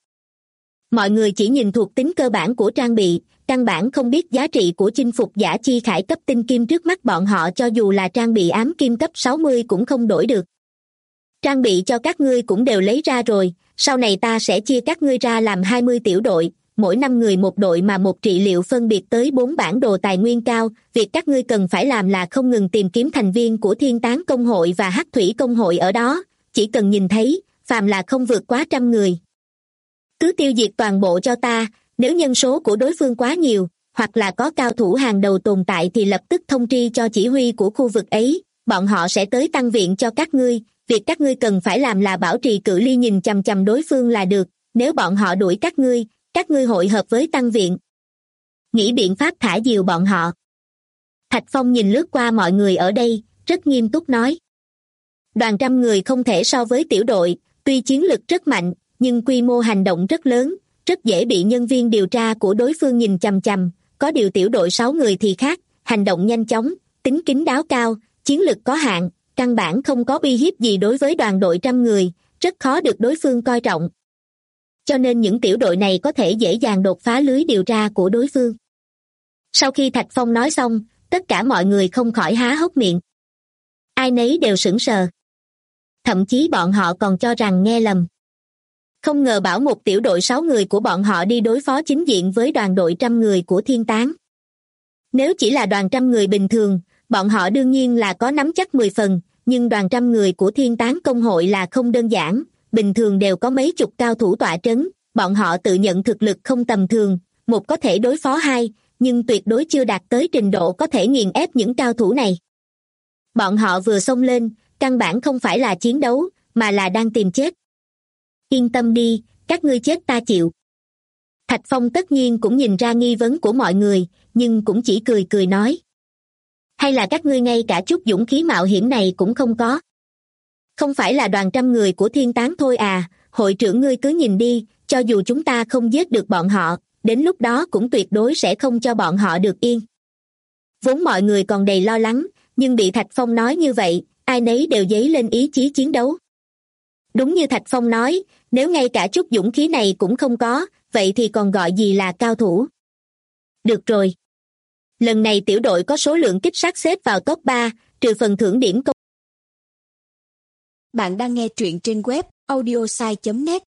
Mọi người chỉ nhìn thuộc tính cơ bản của trang bị, căn bản không biết giá trị của chinh phục giả Chi Khải cấp tinh kim trước mắt bọn họ, cho dù là trang bị ám kim cấp 60 cũng không đổi được. Trang bị cho các ngươi cũng đều lấy ra rồi, sau này ta sẽ chia các ngươi ra làm 20 tiểu đội, mỗi 5 người một đội mà một trị liệu phân biệt tới 4 bản đồ tài nguyên cao, việc các ngươi cần phải làm là không ngừng tìm kiếm thành viên của Thiên Tán công hội và Hắc Thủy công hội ở đó, chỉ cần nhìn thấy, phàm là không vượt quá 100 người. Cứ tiêu diệt toàn bộ cho ta, nếu nhân số của đối phương quá nhiều, hoặc là có cao thủ hàng đầu tồn tại thì lập tức thông tri cho chỉ huy của khu vực ấy, bọn họ sẽ tới tăng viện cho các ngươi, việc các ngươi cần phải làm là bảo trì cự ly nhìn chằm chằm đối phương là được, nếu bọn họ đuổi các ngươi hội hợp với tăng viện. nghĩ biện pháp thả diều bọn họ. Thạch Phong nhìn lướt qua mọi người ở đây, rất nghiêm túc nói. Đoàn 100 người không thể so với tiểu đội, tuy chiến lực rất mạnh, nhưng quy mô hành động rất lớn, rất dễ bị nhân viên điều tra của đối phương nhìn chằm chằm, có điều tiểu đội 6 người thì khác, hành động nhanh chóng, tính kín đáo cao, chiến lực có hạn, căn bản không có uy hiếp gì đối với đoàn đội 100 người, rất khó được đối phương coi trọng. Cho nên những tiểu đội này có thể dễ dàng đột phá lưới điều tra của đối phương. Sau khi Thạch Phong nói xong, tất cả mọi người không khỏi há hốc miệng. Ai nấy đều sững sờ. Thậm chí bọn họ còn cho rằng nghe lầm. Không ngờ bảo một tiểu đội 6 người của bọn họ đi đối phó chính diện với đoàn đội 100 người của Thiên Tán. Nếu chỉ là đoàn 100 người bình thường, bọn họ đương nhiên là có nắm chắc 10 phần, nhưng đoàn 100 người của Thiên Tán công hội là không đơn giản, bình thường đều có mấy chục cao thủ tọa trấn, bọn họ tự nhận thực lực không tầm thường, một có thể đối phó hai, nhưng tuyệt đối chưa đạt tới trình độ có thể nghiền ép những cao thủ này. Bọn họ vừa xông lên, căn bản không phải là chiến đấu, mà là đang tìm chết. Yên tâm đi, các ngươi chết ta chịu. Thạch Phong tất nhiên cũng nhìn ra nghi vấn của mọi người, nhưng cũng chỉ cười cười nói. Hay là các ngươi ngay cả chút dũng khí mạo hiểm này cũng không có? Không phải là đoàn 100 người của Thiên Tán thôi à, hội trưởng ngươi cứ nhìn đi, cho dù chúng ta không giết được bọn họ, đến lúc đó cũng tuyệt đối sẽ không cho bọn họ được yên. Vốn mọi người còn đầy lo lắng, nhưng bị Thạch Phong nói như vậy, ai nấy đều dấy lên ý chí chiến đấu. Đúng như Thạch Phong nói, nếu ngay cả chút dũng khí này cũng không có, vậy thì còn gọi gì là cao thủ? Được rồi. Lần này tiểu đội có số lượng kích sát xếp vào top 3, trừ phần thưởng điểm công. Bạn đang nghe truyện trên web audiosai.net.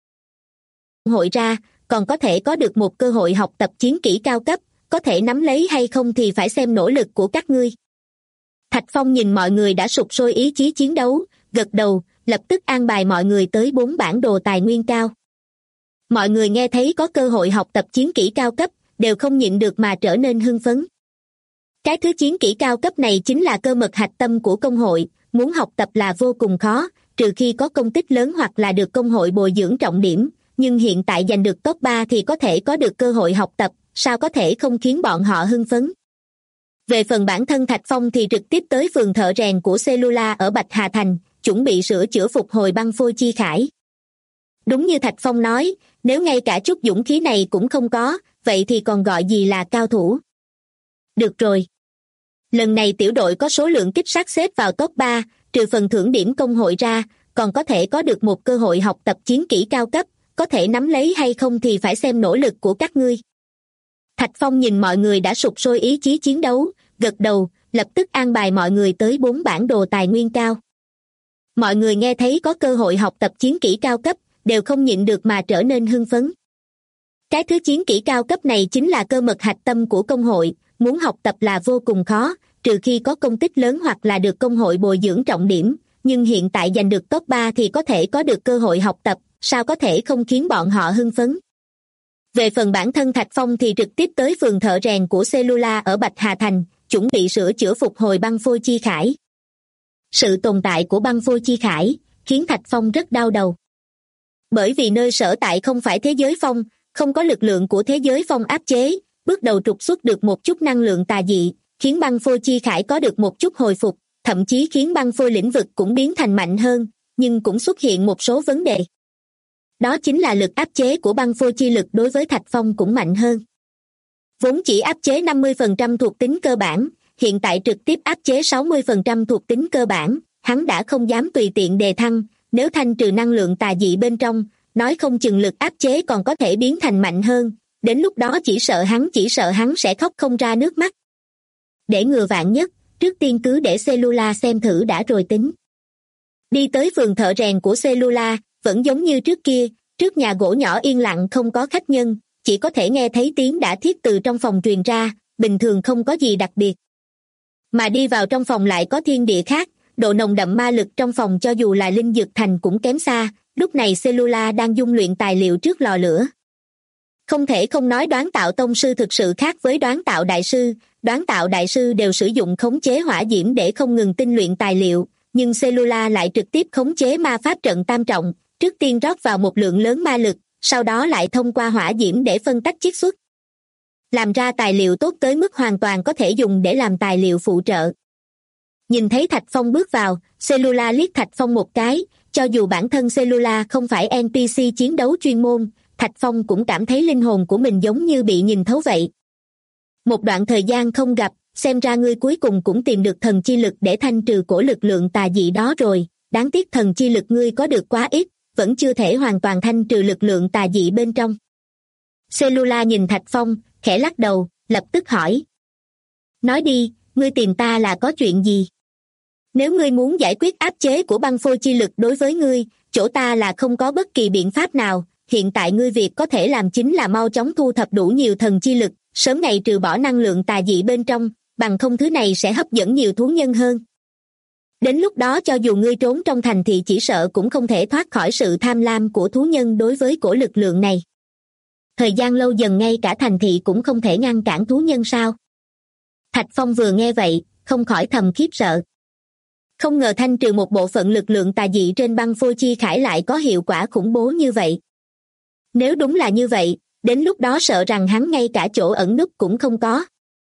Hội ra, còn có thể có được một cơ hội học tập chiến kỹ cao cấp, có thể nắm lấy hay không thì phải xem nỗ lực của các ngươi. Thạch Phong nhìn mọi người đã sục sôi ý chí chiến đấu, gật đầu, lập tức an bài mọi người tới 4 bản đồ tài nguyên cao. Mọi người nghe thấy có cơ hội học tập chiến kỹ cao cấp, đều không nhịn được mà trở nên hưng phấn. Cái thứ chiến kỹ cao cấp này chính là cơ mật hạch tâm của công hội, muốn học tập là vô cùng khó, trừ khi có công tích lớn hoặc là được công hội bồi dưỡng trọng điểm, nhưng hiện tại giành được top 3 thì có thể có được cơ hội học tập, sao có thể không khiến bọn họ hưng phấn. Về phần bản thân Thạch Phong thì trực tiếp tới phường thợ rèn của Cellula ở Bạch Hà Thành, chuẩn bị sửa chữa phục hồi băng phôi chi khải. Đúng như Thạch Phong nói, nếu ngay cả chút dũng khí này cũng không có, vậy thì còn gọi gì là cao thủ? Được rồi. Lần này tiểu đội có số lượng kích sát xếp vào top 3, trừ phần thưởng điểm công hội ra, còn có thể có được một cơ hội học tập chiến kỹ cao cấp, có thể nắm lấy hay không thì phải xem nỗ lực của các ngươi. Thạch Phong nhìn mọi người đã sục sôi ý chí chiến đấu, gật đầu, lập tức an bài mọi người tới 4 bản đồ tài nguyên cao. Mọi người nghe thấy có cơ hội học tập chiến kỹ cao cấp, đều không nhịn được mà trở nên hưng phấn. Cái thứ chiến kỹ cao cấp này chính là cơ mật hạch tâm của công hội, muốn học tập là vô cùng khó, trừ khi có công tích lớn hoặc là được công hội bồi dưỡng trọng điểm, nhưng hiện tại giành được top 3 thì có thể có được cơ hội học tập, sao có thể không khiến bọn họ hưng phấn. Về phần bản thân Thạch Phong thì trực tiếp tới phường thợ rèn của Cellula ở Bạch Hà Thành, chuẩn bị sửa chữa phục hồi băng phôi chi khải. Sự tồn tại của băng phôi chi khải khiến Thạch Phong rất đau đầu. Bởi vì nơi sở tại không phải thế giới phong, không có lực lượng của thế giới phong áp chế, bước đầu trục xuất được một chút năng lượng tà dị, khiến băng phôi chi khải có được một chút hồi phục, thậm chí khiến băng phôi lĩnh vực cũng biến thành mạnh hơn, nhưng cũng xuất hiện một số vấn đề. Đó chính là lực áp chế của băng phôi chi lực đối với Thạch Phong cũng mạnh hơn. Vốn chỉ áp chế 50% thuộc tính cơ bản, hiện tại trực tiếp áp chế 60% thuộc tính cơ bản, hắn đã không dám tùy tiện đề thăng, nếu thanh trừ năng lượng tà dị bên trong, nói không chừng lực áp chế còn có thể biến thành mạnh hơn, đến lúc đó chỉ sợ hắn sẽ khóc không ra nước mắt. Để ngừa vạn nhất, trước tiên cứ để Cellula xem thử đã rồi tính. Đi tới phường thợ rèn của Cellula, vẫn giống như trước kia, trước nhà gỗ nhỏ yên lặng không có khách nhân, chỉ có thể nghe thấy tiếng đã thiết từ trong phòng truyền ra, bình thường không có gì đặc biệt. Mà đi vào trong phòng lại có thiên địa khác, độ nồng đậm ma lực trong phòng cho dù là linh dược thành cũng kém xa, lúc này Cellula đang dung luyện tài liệu trước lò lửa. Không thể không nói Đoán Tạo Tông Sư thực sự khác với Đoán Tạo Đại Sư đều sử dụng khống chế hỏa diễm để không ngừng tinh luyện tài liệu, nhưng Cellula lại trực tiếp khống chế ma pháp trận tam trọng, trước tiên rót vào một lượng lớn ma lực, sau đó lại thông qua hỏa diễm để phân tách chiết xuất. làm ra tài liệu tốt tới mức hoàn toàn có thể dùng để làm tài liệu phụ trợ. Nhìn thấy Thạch Phong bước vào, Cellula liếc Thạch Phong một cái, cho dù bản thân Cellula không phải NPC chiến đấu chuyên môn, Thạch Phong cũng cảm thấy linh hồn của mình giống như bị nhìn thấu vậy. Một đoạn thời gian không gặp, xem ra ngươi cuối cùng cũng tìm được thần chi lực để thanh trừ cổ lực lượng tà dị đó rồi, đáng tiếc thần chi lực ngươi có được quá ít, vẫn chưa thể hoàn toàn thanh trừ lực lượng tà dị bên trong. Cellula nhìn Thạch Phong, khẽ lắc đầu, lập tức hỏi. Nói đi, ngươi tìm ta là có chuyện gì? Nếu ngươi muốn giải quyết áp chế của băng phôi chi lực đối với ngươi, chỗ ta là không có bất kỳ biện pháp nào, hiện tại ngươi việc có thể làm chính là mau chóng thu thập đủ nhiều thần chi lực, sớm ngày trừ bỏ năng lượng tà dị bên trong, bằng không thứ này sẽ hấp dẫn nhiều thú nhân hơn. Đến lúc đó cho dù ngươi trốn trong thành thì chỉ sợ cũng không thể thoát khỏi sự tham lam của thú nhân đối với cổ lực lượng này. Thời gian lâu dần ngay cả thành thị cũng không thể ngăn cản thú nhân sao? Thạch Phong vừa nghe vậy, không khỏi thầm khiếp sợ. Không ngờ thanh trừ một bộ phận lực lượng tà dị trên băng phôi chi khải lại có hiệu quả khủng bố như vậy. Nếu đúng là như vậy, đến lúc đó sợ rằng hắn ngay cả chỗ ẩn núp cũng không có.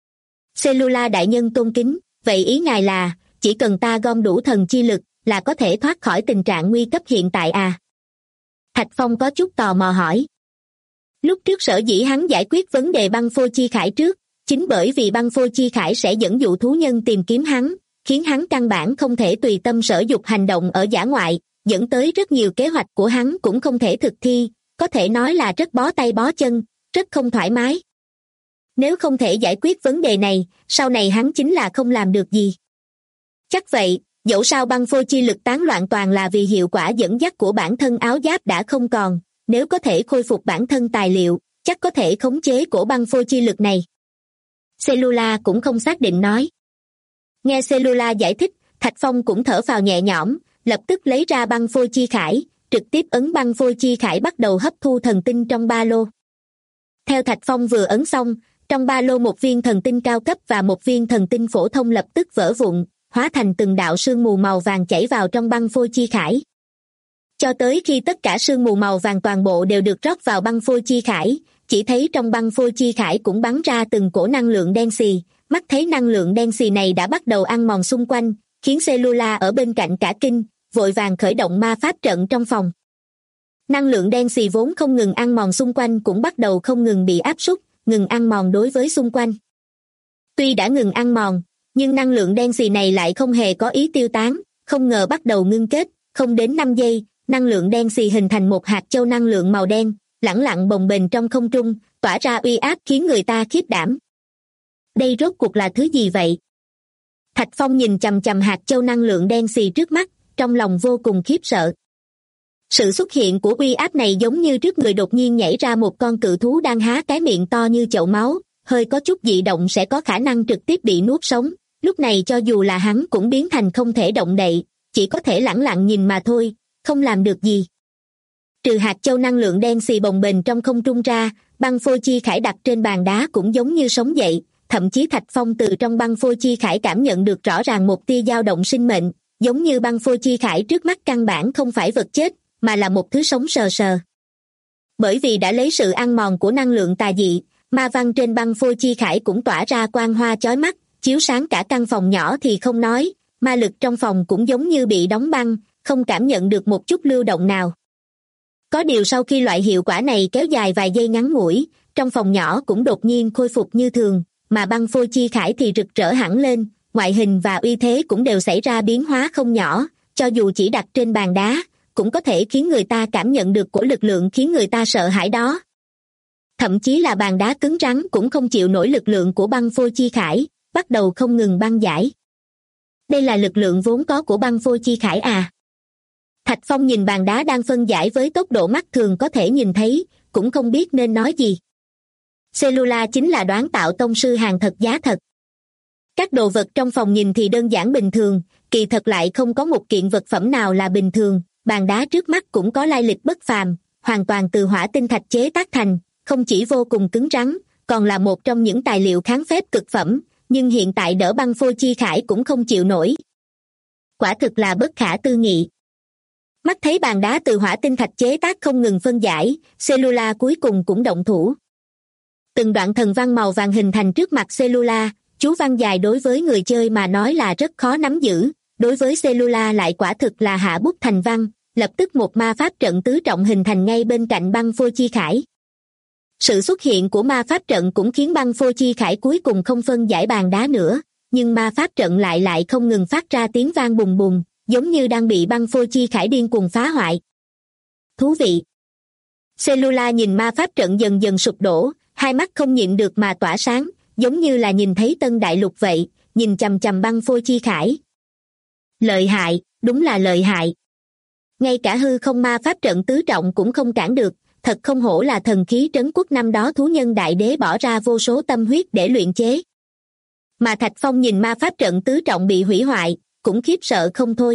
Cellula đại nhân tôn kính, vậy ý ngài là, chỉ cần ta gom đủ thần chi lực, là có thể thoát khỏi tình trạng nguy cấp hiện tại à? Thạch Phong có chút tò mò hỏi. Lúc trước sở dĩ hắn giải quyết vấn đề băng phôi chi khải trước, chính bởi vì băng phôi chi khải sẽ dẫn dụ thú nhân tìm kiếm hắn, khiến hắn căn bản không thể tùy tâm sở dục hành động ở dã ngoại, dẫn tới rất nhiều kế hoạch của hắn cũng không thể thực thi, có thể nói là rất bó tay bó chân, rất không thoải mái. Nếu không thể giải quyết vấn đề này, sau này hắn chính là không làm được gì. Chắc vậy, dẫu sao băng phôi chi lực tán loạn toàn là vì hiệu quả dẫn dắt của bản thân áo giáp đã không còn, nếu có thể khôi phục bản thân tài liệu, chắc có thể khống chế cổ băng phôi chi lực này. Cellula cũng không xác định nói. Nghe Cellula giải thích, Thạch Phong cũng thở phào nhẹ nhõm, lập tức lấy ra băng phôi chi khải, trực tiếp ấn băng phôi chi khải bắt đầu hấp thu thần tinh trong ba lô. Theo Thạch Phong vừa ấn xong, trong ba lô một viên thần tinh cao cấp và một viên thần tinh phổ thông lập tức vỡ vụn, hóa thành từng đạo sương mù màu vàng chảy vào trong băng phôi chi khải. Cho tới khi tất cả sương mù màu vàng toàn bộ đều được rót vào băng phôi chi khải, chỉ thấy trong băng phôi chi khải cũng bắn ra từng cổ năng lượng đen xì, mắt thấy năng lượng đen xì này đã bắt đầu ăn mòn xung quanh, khiến Cellula ở bên cạnh cả kinh, vội vàng khởi động ma pháp trận trong phòng. Năng lượng đen xì vốn không ngừng ăn mòn xung quanh cũng bắt đầu không ngừng bị áp suất, ngừng ăn mòn đối với xung quanh. Tuy đã ngừng ăn mòn, nhưng năng lượng đen xì này lại không hề có ý tiêu tán, không ngờ bắt đầu ngưng kết, không đến 5 giây, năng lượng đen xì hình thành một hạt châu năng lượng màu đen, lẳng lặng bồng bềnh trong không trung, tỏa ra uy áp khiến người ta khiếp đảm. Đây rốt cuộc là thứ gì vậy? Thạch Phong nhìn chằm chằm hạt châu năng lượng đen xì trước mắt, trong lòng vô cùng khiếp sợ. Sự xuất hiện của uy áp này giống như trước người đột nhiên nhảy ra một con cự thú đang há cái miệng to như chậu máu, hơi có chút dị động sẽ có khả năng trực tiếp bị nuốt sống. Lúc này cho dù là hắn cũng biến thành không thể động đậy, chỉ có thể lẳng lặng nhìn mà thôi, không làm được gì. Trừ hạt châu năng lượng đen xì bồng bềnh trong không trung ra, băng phôi chi khải đặt trên bàn đá cũng giống như sống dậy, thậm chí Thạch Phong từ trong băng phôi chi khải cảm nhận được rõ ràng một tia dao động sinh mệnh, giống như băng phôi chi khải trước mắt căn bản không phải vật chết, mà là một thứ sống sờ sờ. Bởi vì đã lấy sự ăn mòn của năng lượng tà dị, ma văn trên băng phôi chi khải cũng tỏa ra quang hoa chói mắt, chiếu sáng cả căn phòng nhỏ thì không nói, ma lực trong phòng cũng giống như bị đóng băng, không cảm nhận được một chút lưu động nào. Có điều sau khi loại hiệu quả này kéo dài vài giây ngắn ngủi, trong phòng nhỏ cũng đột nhiên khôi phục như thường, mà băng phôi chi khải thì rực rỡ hẳn lên, ngoại hình và uy thế cũng đều xảy ra biến hóa không nhỏ, cho dù chỉ đặt trên bàn đá, cũng có thể khiến người ta cảm nhận được của lực lượng khiến người ta sợ hãi đó. Thậm chí là bàn đá cứng rắn cũng không chịu nổi lực lượng của băng phôi chi khải, bắt đầu không ngừng băng giải. Đây là lực lượng vốn có của băng phôi chi khải à? Thạch Phong nhìn bàn đá đang phân giải với tốc độ mắt thường có thể nhìn thấy, cũng không biết nên nói gì. Cellula chính là đoán tạo tông sư hàng thật giá thật. Các đồ vật trong phòng nhìn thì đơn giản bình thường, kỳ thật lại không có một kiện vật phẩm nào là bình thường, bàn đá trước mắt cũng có lai lịch bất phàm, hoàn toàn từ hỏa tinh thạch chế tác thành, không chỉ vô cùng cứng rắn, còn là một trong những tài liệu kháng phép cực phẩm, nhưng hiện tại đỡ băng phôi chi khải cũng không chịu nổi. Quả thực là bất khả tư nghị. Mắt thấy bàn đá từ hỏa tinh thạch chế tác không ngừng phân giải, Cellula cuối cùng cũng động thủ. Từng đoạn thần văn màu vàng hình thành trước mặt Cellula, chú văn dài đối với người chơi mà nói là rất khó nắm giữ, đối với Cellula lại quả thực là hạ bút thành văn, lập tức một ma pháp trận tứ trọng hình thành ngay bên cạnh băng phôi chi khải. Sự xuất hiện của ma pháp trận cũng khiến băng phôi chi khải cuối cùng không phân giải bàn đá nữa, nhưng ma pháp trận lại không ngừng phát ra tiếng vang bùng bùng, giống như đang bị băng phôi chi khải điên cuồng phá hoại. Thú vị. Cellula nhìn ma pháp trận dần dần sụp đổ, hai mắt không nhịn được mà tỏa sáng, giống như là nhìn thấy tân đại lục vậy, nhìn chằm chằm băng phôi chi khải. Lợi hại, đúng là lợi hại. Ngay cả hư không ma pháp trận tứ trọng cũng không cản được, thật không hổ là thần khí trấn quốc năm đó thú nhân đại đế bỏ ra vô số tâm huyết để luyện chế. Mà Thạch Phong nhìn ma pháp trận tứ trọng bị hủy hoại, cũng khiếp sợ không thôi.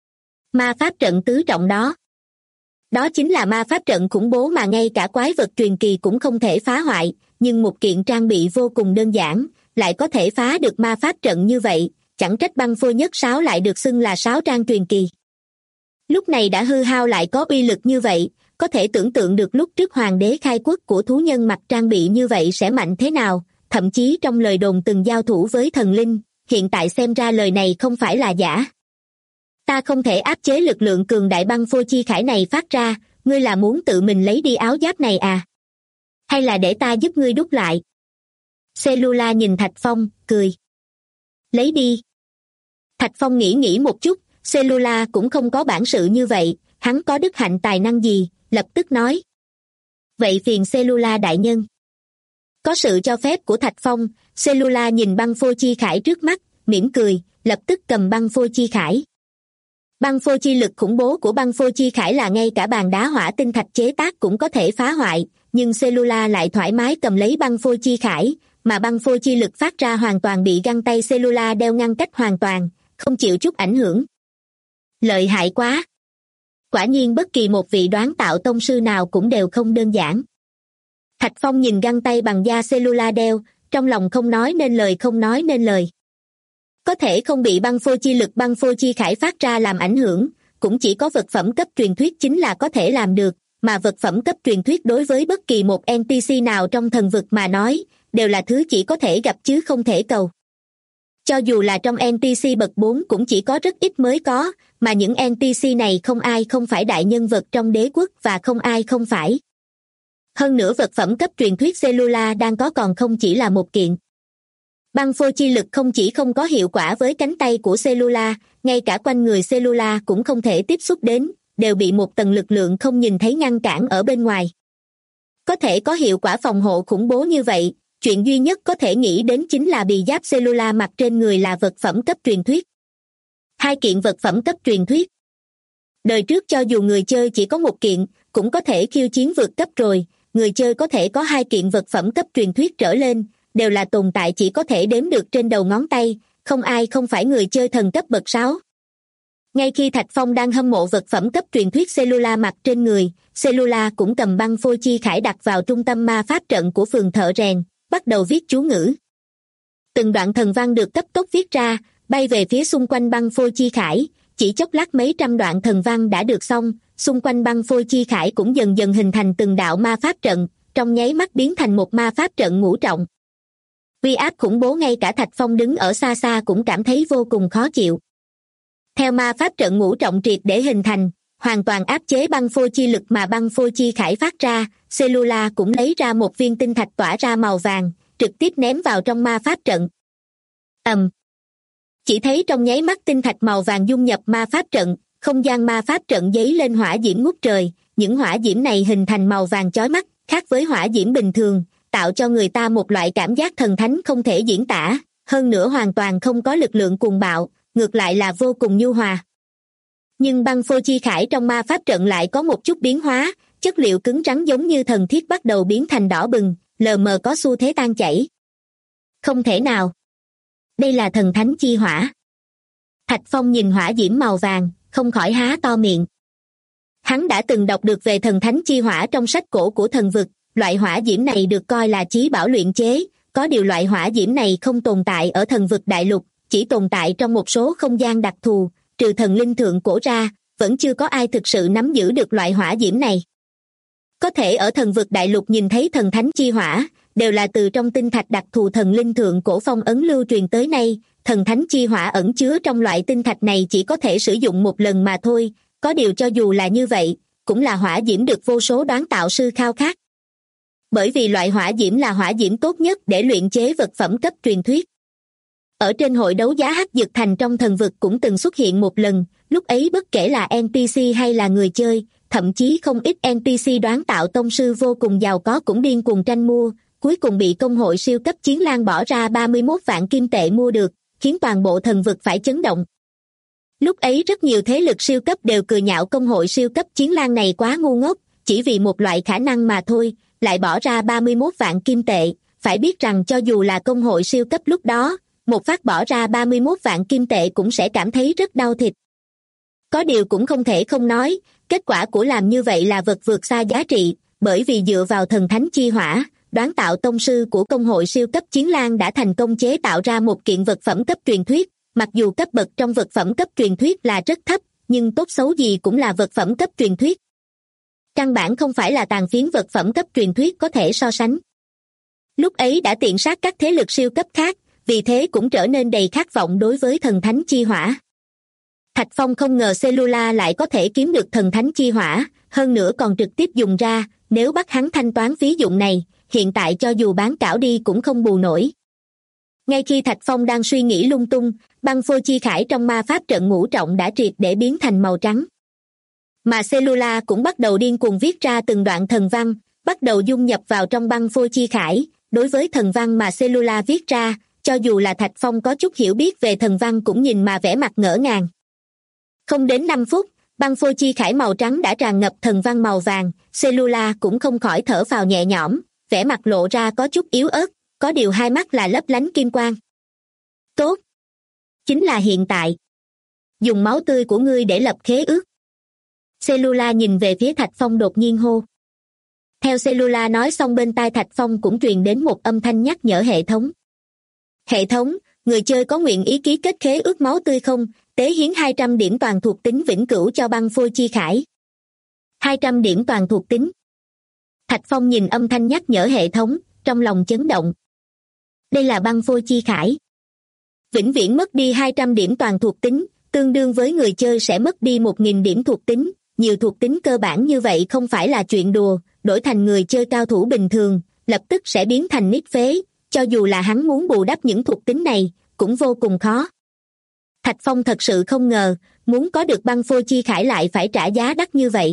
Ma pháp trận tứ trọng đó chính là ma pháp trận khủng bố mà ngay cả quái vật truyền kỳ cũng không thể phá hoại, nhưng một kiện trang bị vô cùng đơn giản, lại có thể phá được ma pháp trận như vậy, chẳng trách băng phôi nhất sáo lại được xưng là sáo trang truyền kỳ. Lúc này đã hư hao lại có uy lực như vậy, có thể tưởng tượng được lúc trước hoàng đế khai quốc của thú nhân mặc trang bị như vậy sẽ mạnh thế nào, thậm chí trong lời đồn từng giao thủ với thần linh, hiện tại xem ra lời này không phải là giả. Ta không thể áp chế lực lượng cường đại băng phôi chi khải này phát ra, ngươi là muốn tự mình lấy đi áo giáp này à? Hay là để ta giúp ngươi đúc lại? Cellula nhìn Thạch Phong, cười. Lấy đi. Thạch Phong nghĩ một chút, Cellula cũng không có bản sự như vậy, hắn có đức hạnh tài năng gì, lập tức nói. Vậy phiền Cellula đại nhân. Có sự cho phép của Thạch Phong, Cellula nhìn băng phôi chi khải trước mắt, mỉm cười, lập tức cầm băng phôi chi khải. Băng phôi chi lực khủng bố của băng phôi chi khải là ngay cả bàn đá hỏa tinh thạch chế tác cũng có thể phá hoại, nhưng Cellula lại thoải mái cầm lấy băng phôi chi khải, mà băng phôi chi lực phát ra hoàn toàn bị găng tay Cellula đeo ngăn cách hoàn toàn, không chịu chút ảnh hưởng. Lợi hại quá! Quả nhiên bất kỳ một vị đoán tạo tông sư nào cũng đều không đơn giản. Thạch Phong nhìn găng tay bằng da Cellula đeo, trong lòng không nói nên lời. Có thể không bị băng phôi chi lực băng phôi chi khải phát ra làm ảnh hưởng, cũng chỉ có vật phẩm cấp truyền thuyết chính là có thể làm được, mà vật phẩm cấp truyền thuyết đối với bất kỳ một NPC nào trong thần vực mà nói, đều là thứ chỉ có thể gặp chứ không thể cầu. Cho dù là trong NPC bậc 4 cũng chỉ có rất ít mới có, mà những NPC này không ai không phải đại nhân vật trong đế quốc và không ai không phải. Hơn nữa vật phẩm cấp truyền thuyết Cellula đang có còn không chỉ là một kiện. Băng phôi chi lực không chỉ không có hiệu quả với cánh tay của Cellula, ngay cả quanh người Cellula cũng không thể tiếp xúc đến, đều bị một tầng lực lượng không nhìn thấy ngăn cản ở bên ngoài. Có thể có hiệu quả phòng hộ khủng bố như vậy, chuyện duy nhất có thể nghĩ đến chính là bì giáp Cellula mặc trên người là vật phẩm cấp truyền thuyết. Hai kiện vật phẩm cấp truyền thuyết. Đời trước cho dù người chơi chỉ có một kiện, cũng có thể khiêu chiến vượt cấp rồi, người chơi có thể có hai kiện vật phẩm cấp truyền thuyết trở lên, đều là tồn tại chỉ có thể đếm được trên đầu ngón tay, không ai không phải người chơi thần cấp bậc 6. Ngay khi Thạch Phong đang hâm mộ vật phẩm cấp truyền thuyết Cellula mặc trên người, Cellula cũng cầm băng phôi chi khải đặt vào trung tâm ma pháp trận của phường thợ rèn, bắt đầu viết chú ngữ. Từng đoạn thần văn được cấp tốc viết ra, bay về phía xung quanh băng phôi chi khải, chỉ chốc lát mấy trăm đoạn thần văn đã được xong, xung quanh băng phôi chi khải cũng dần dần hình thành từng đạo ma pháp trận, trong nháy mắt biến thành một ma pháp trận ngũ trọng. Uy áp khủng bố ngay cả Thạch Phong đứng ở xa xa cũng cảm thấy vô cùng khó chịu. Theo ma pháp trận ngũ trọng triệt để hình thành, hoàn toàn áp chế băng phôi chi lực mà băng phôi chi khải phát ra, Cellula cũng lấy ra một viên tinh thạch tỏa ra màu vàng, trực tiếp ném vào trong ma pháp trận. Chỉ thấy trong nháy mắt tinh thạch màu vàng dung nhập ma pháp trận, không gian ma pháp trận giấy lên hỏa diễm ngút trời, những hỏa diễm này hình thành màu vàng chói mắt, khác với hỏa diễm bình thường, tạo cho người ta một loại cảm giác thần thánh không thể diễn tả, hơn nữa hoàn toàn không có lực lượng cuồng bạo, ngược lại là vô cùng nhu hòa. Nhưng băng phôi chi khải trong ma pháp trận lại có một chút biến hóa, chất liệu cứng rắn giống như thần thiết bắt đầu biến thành đỏ bừng, lờ mờ có xu thế tan chảy. Không thể nào. Đây là thần thánh chi hỏa. Thạch Phong nhìn hỏa diễm màu vàng, không khỏi há to miệng. Hắn đã từng đọc được về thần thánh chi hỏa trong sách cổ của thần vực, loại hỏa diễm này được coi là chí bảo luyện chế, có điều loại hỏa diễm này không tồn tại ở thần vực đại lục, chỉ tồn tại trong một số không gian đặc thù, trừ thần linh thượng cổ ra, vẫn chưa có ai thực sự nắm giữ được loại hỏa diễm này. Có thể ở thần vực đại lục nhìn thấy thần thánh chi hỏa, đều là từ trong tinh thạch đặc thù thần linh thượng cổ phong ấn lưu truyền tới nay. Thần thánh chi hỏa ẩn chứa trong loại tinh thạch này chỉ có thể sử dụng một lần mà thôi, có điều cho dù là như vậy, cũng là hỏa diễm được vô số đoán tạo sư khao khát. Bởi vì loại hỏa diễm là hỏa diễm tốt nhất để luyện chế vật phẩm cấp truyền thuyết. Ở trên hội đấu giá Hắc Dược Thành trong thần vực cũng từng xuất hiện một lần, lúc ấy bất kể là NPC hay là người chơi, thậm chí không ít NPC đoán tạo tông sư vô cùng giàu có cũng điên cuồng tranh mua, cuối cùng bị công hội siêu cấp chiến lang bỏ ra 31 vạn kim tệ mua được, khiến toàn bộ thần vực phải chấn động. Lúc ấy rất nhiều thế lực siêu cấp đều cười nhạo công hội siêu cấp chiến lang này quá ngu ngốc, chỉ vì một loại khả năng mà thôi, lại bỏ ra 31 vạn kim tệ, phải biết rằng cho dù là công hội siêu cấp lúc đó, một phát bỏ ra 31 vạn kim tệ cũng sẽ cảm thấy rất đau thịt. Có điều cũng không thể không nói, kết quả của làm như vậy là vật vượt xa giá trị, bởi vì dựa vào thần thánh chi hỏa, đoán tạo tông sư của công hội siêu cấp chiến lang đã thành công chế tạo ra một kiện vật phẩm cấp truyền thuyết, mặc dù cấp bậc trong vật phẩm cấp truyền thuyết là rất thấp, nhưng tốt xấu gì cũng là vật phẩm cấp truyền thuyết. Căn bản không phải là tàn phiến vật phẩm cấp truyền thuyết có thể so sánh. Lúc ấy đã tiện sát các thế lực siêu cấp khác, vì thế cũng trở nên đầy khát vọng đối với thần thánh chi hỏa. Thạch Phong không ngờ Cellula lại có thể kiếm được thần thánh chi hỏa, hơn nữa còn trực tiếp dùng ra, nếu bắt hắn thanh toán phí dụng này, hiện tại cho dù bán cảo đi cũng không bù nổi. Ngay khi Thạch Phong đang suy nghĩ lung tung, băng phôi chi khải trong ma pháp trận ngũ trọng đã triệt để biến thành màu trắng. Mà Cellula cũng bắt đầu điên cuồng viết ra từng đoạn thần văn, bắt đầu dung nhập vào trong băng phôi chi khải. Đối với thần văn mà Cellula viết ra, cho dù là Thạch Phong có chút hiểu biết về thần văn cũng nhìn mà vẻ mặt ngỡ ngàng. Không đến 5 phút, băng phôi chi khải màu trắng đã tràn ngập thần văn màu vàng, Cellula cũng không khỏi thở phào nhẹ nhõm, vẻ mặt lộ ra có chút yếu ớt, có điều hai mắt là lấp lánh kim quang. Tốt! Chính là hiện tại. Dùng máu tươi của ngươi để lập khế ước. Cellula nhìn về phía Thạch Phong đột nhiên hô. Theo Cellula nói xong bên tai Thạch Phong cũng truyền đến một âm thanh nhắc nhở hệ thống. Hệ thống, người chơi có nguyện ý ký kết khế ước máu tươi không? Tế hiến 200 điểm toàn thuộc tính vĩnh cửu cho băng phôi chi khải. 200 điểm toàn thuộc tính. Thạch Phong nhìn âm thanh nhắc nhở hệ thống, trong lòng chấn động. Đây là băng phôi chi khải. Vĩnh viễn mất đi 200 điểm toàn thuộc tính, tương đương với người chơi sẽ mất đi 1.000 điểm thuộc tính. Nhiều thuộc tính cơ bản như vậy không phải là chuyện đùa, đổi thành người chơi cao thủ bình thường, lập tức sẽ biến thành nít phế, cho dù là hắn muốn bù đắp những thuộc tính này, cũng vô cùng khó. Thạch Phong thật sự không ngờ, muốn có được băng phôi chi khải lại phải trả giá đắt như vậy.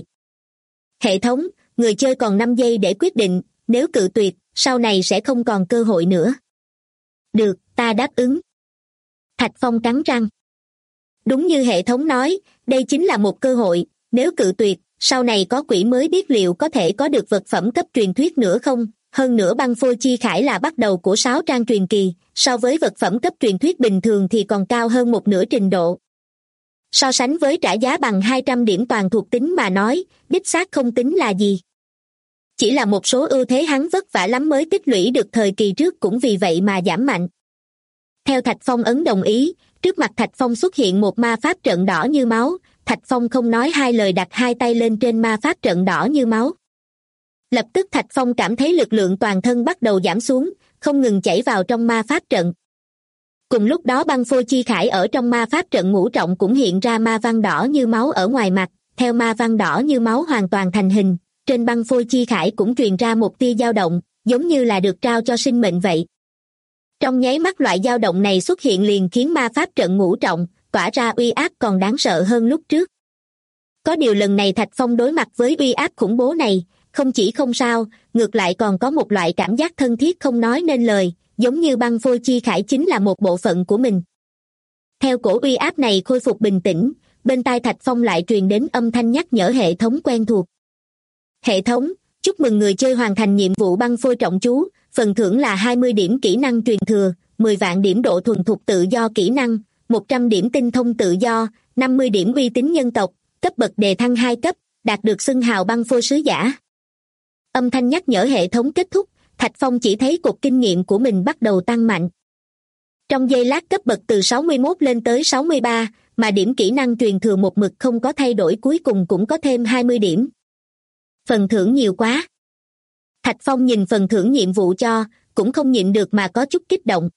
Hệ thống, người chơi còn 5 giây để quyết định, nếu cự tuyệt, sau này sẽ không còn cơ hội nữa. Được, ta đáp ứng. Thạch Phong cắn răng. Đúng như hệ thống nói, đây chính là một cơ hội, nếu cự tuyệt, sau này có quỷ mới biết liệu có thể có được vật phẩm cấp truyền thuyết nữa không. Hơn nữa băng phôi chi khải là bắt đầu của 6 trang truyền kỳ, so với vật phẩm cấp truyền thuyết bình thường thì còn cao hơn một nửa trình độ. So sánh với trả giá bằng 200 điểm toàn thuộc tính mà nói, đích xác không tính là gì. Chỉ là một số ưu thế hắn vất vả lắm mới tích lũy được thời kỳ trước cũng vì vậy mà giảm mạnh. Theo Thạch Phong ấn đồng ý, trước mặt Thạch Phong xuất hiện một ma pháp trận đỏ như máu, Thạch Phong không nói hai lời đặt hai tay lên trên ma pháp trận đỏ như máu. Lập tức Thạch Phong cảm thấy lực lượng toàn thân bắt đầu giảm xuống, không ngừng chảy vào trong ma pháp trận. Cùng lúc đó băng phôi chi khải ở trong ma pháp trận ngũ trọng cũng hiện ra ma văn đỏ như máu ở ngoài mặt, theo ma văn đỏ như máu hoàn toàn thành hình, trên băng phôi chi khải cũng truyền ra một tia dao động, giống như là được trao cho sinh mệnh vậy. Trong nháy mắt loại dao động này xuất hiện liền khiến ma pháp trận ngũ trọng tỏa ra uy áp còn đáng sợ hơn lúc trước. Có điều lần này Thạch Phong đối mặt với uy áp khủng bố này, không chỉ không sao, ngược lại còn có một loại cảm giác thân thiết không nói nên lời, giống như băng phôi chi khải chính là một bộ phận của mình. Theo cổ uy áp này khôi phục bình tĩnh, bên tai Thạch Phong lại truyền đến âm thanh nhắc nhở hệ thống quen thuộc. Hệ thống, chúc mừng người chơi hoàn thành nhiệm vụ băng phôi trọng chú, phần thưởng là 20 điểm kỹ năng truyền thừa, 10 vạn điểm độ thuần thục tự do kỹ năng, 100 điểm tinh thông tự do, 50 điểm uy tín nhân tộc, cấp bậc đề thăng 2 cấp, đạt được xưng hào băng phôi sứ giả. Âm thanh nhắc nhở hệ thống kết thúc, Thạch Phong chỉ thấy cột kinh nghiệm của mình bắt đầu tăng mạnh. Trong giây lát cấp bậc từ 61 lên tới 63, mà điểm kỹ năng truyền thừa một mực không có thay đổi cuối cùng cũng có thêm 20 điểm. Phần thưởng nhiều quá. Thạch Phong nhìn phần thưởng nhiệm vụ cho, cũng không nhịn được mà có chút kích động.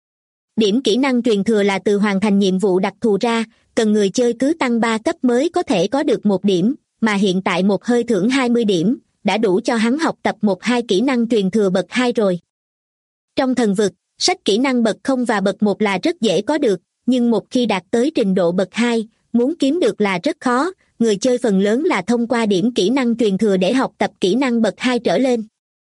Điểm kỹ năng truyền thừa là từ hoàn thành nhiệm vụ đặc thù ra, cần người chơi cứ tăng 3 cấp mới có thể có được 1 điểm, mà hiện tại một hơi thưởng 20 điểm, đã đủ cho hắn học tập 1-2 kỹ năng truyền thừa bậc 2 rồi. Trong thần vực, sách kỹ năng bậc 0 và bậc 1 là rất dễ có được, nhưng một khi đạt tới trình độ bậc 2, muốn kiếm được là rất khó, người chơi phần lớn là thông qua điểm kỹ năng truyền thừa để học tập kỹ năng bậc 2 trở lên.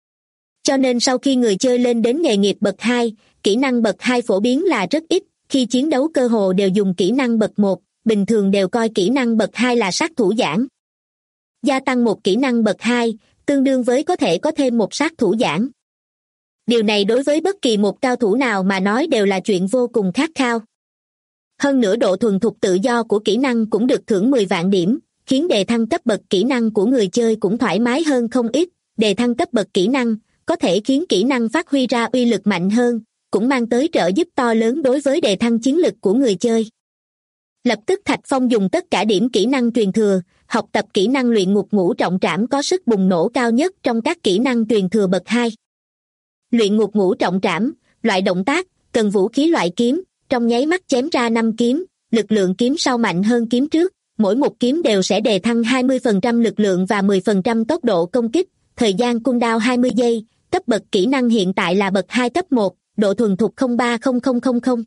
Cho nên sau khi người chơi lên đến nghề nghiệp bậc 2, kỹ năng bậc 2 phổ biến là rất ít, khi chiến đấu cơ hồ đều dùng kỹ năng bậc 1, bình thường đều coi kỹ năng bậc 2 là sát thủ giảng. Gia tăng một kỹ năng bậc 2, tương đương với có thể có thêm một sát thủ giảng. Điều này đối với bất kỳ một cao thủ nào mà nói đều là chuyện vô cùng khát khao. Hơn nữa độ thuần thục tự do của kỹ năng cũng được thưởng 10 vạn điểm, khiến đề thăng cấp bậc kỹ năng của người chơi cũng thoải mái hơn không ít. Đề thăng cấp bậc kỹ năng có thể khiến kỹ năng phát huy ra uy lực mạnh hơn, cũng mang tới trợ giúp to lớn đối với đề thăng chiến lực của người chơi. Lập tức Thạch Phong dùng tất cả điểm kỹ năng truyền thừa, học tập kỹ năng luyện ngục ngũ trọng trảm có sức bùng nổ cao nhất trong các kỹ năng truyền thừa bậc 2. Luyện ngục ngũ trọng trảm, loại động tác, cần vũ khí loại kiếm, trong nháy mắt chém ra 5 kiếm, lực lượng kiếm sau mạnh hơn kiếm trước, mỗi một kiếm đều sẽ đề thăng 20% lực lượng và 10% tốc độ công kích, thời gian cooldown 20 giây, cấp bậc kỹ năng hiện tại là bậc 2 cấp 1, độ thuần thục 03000.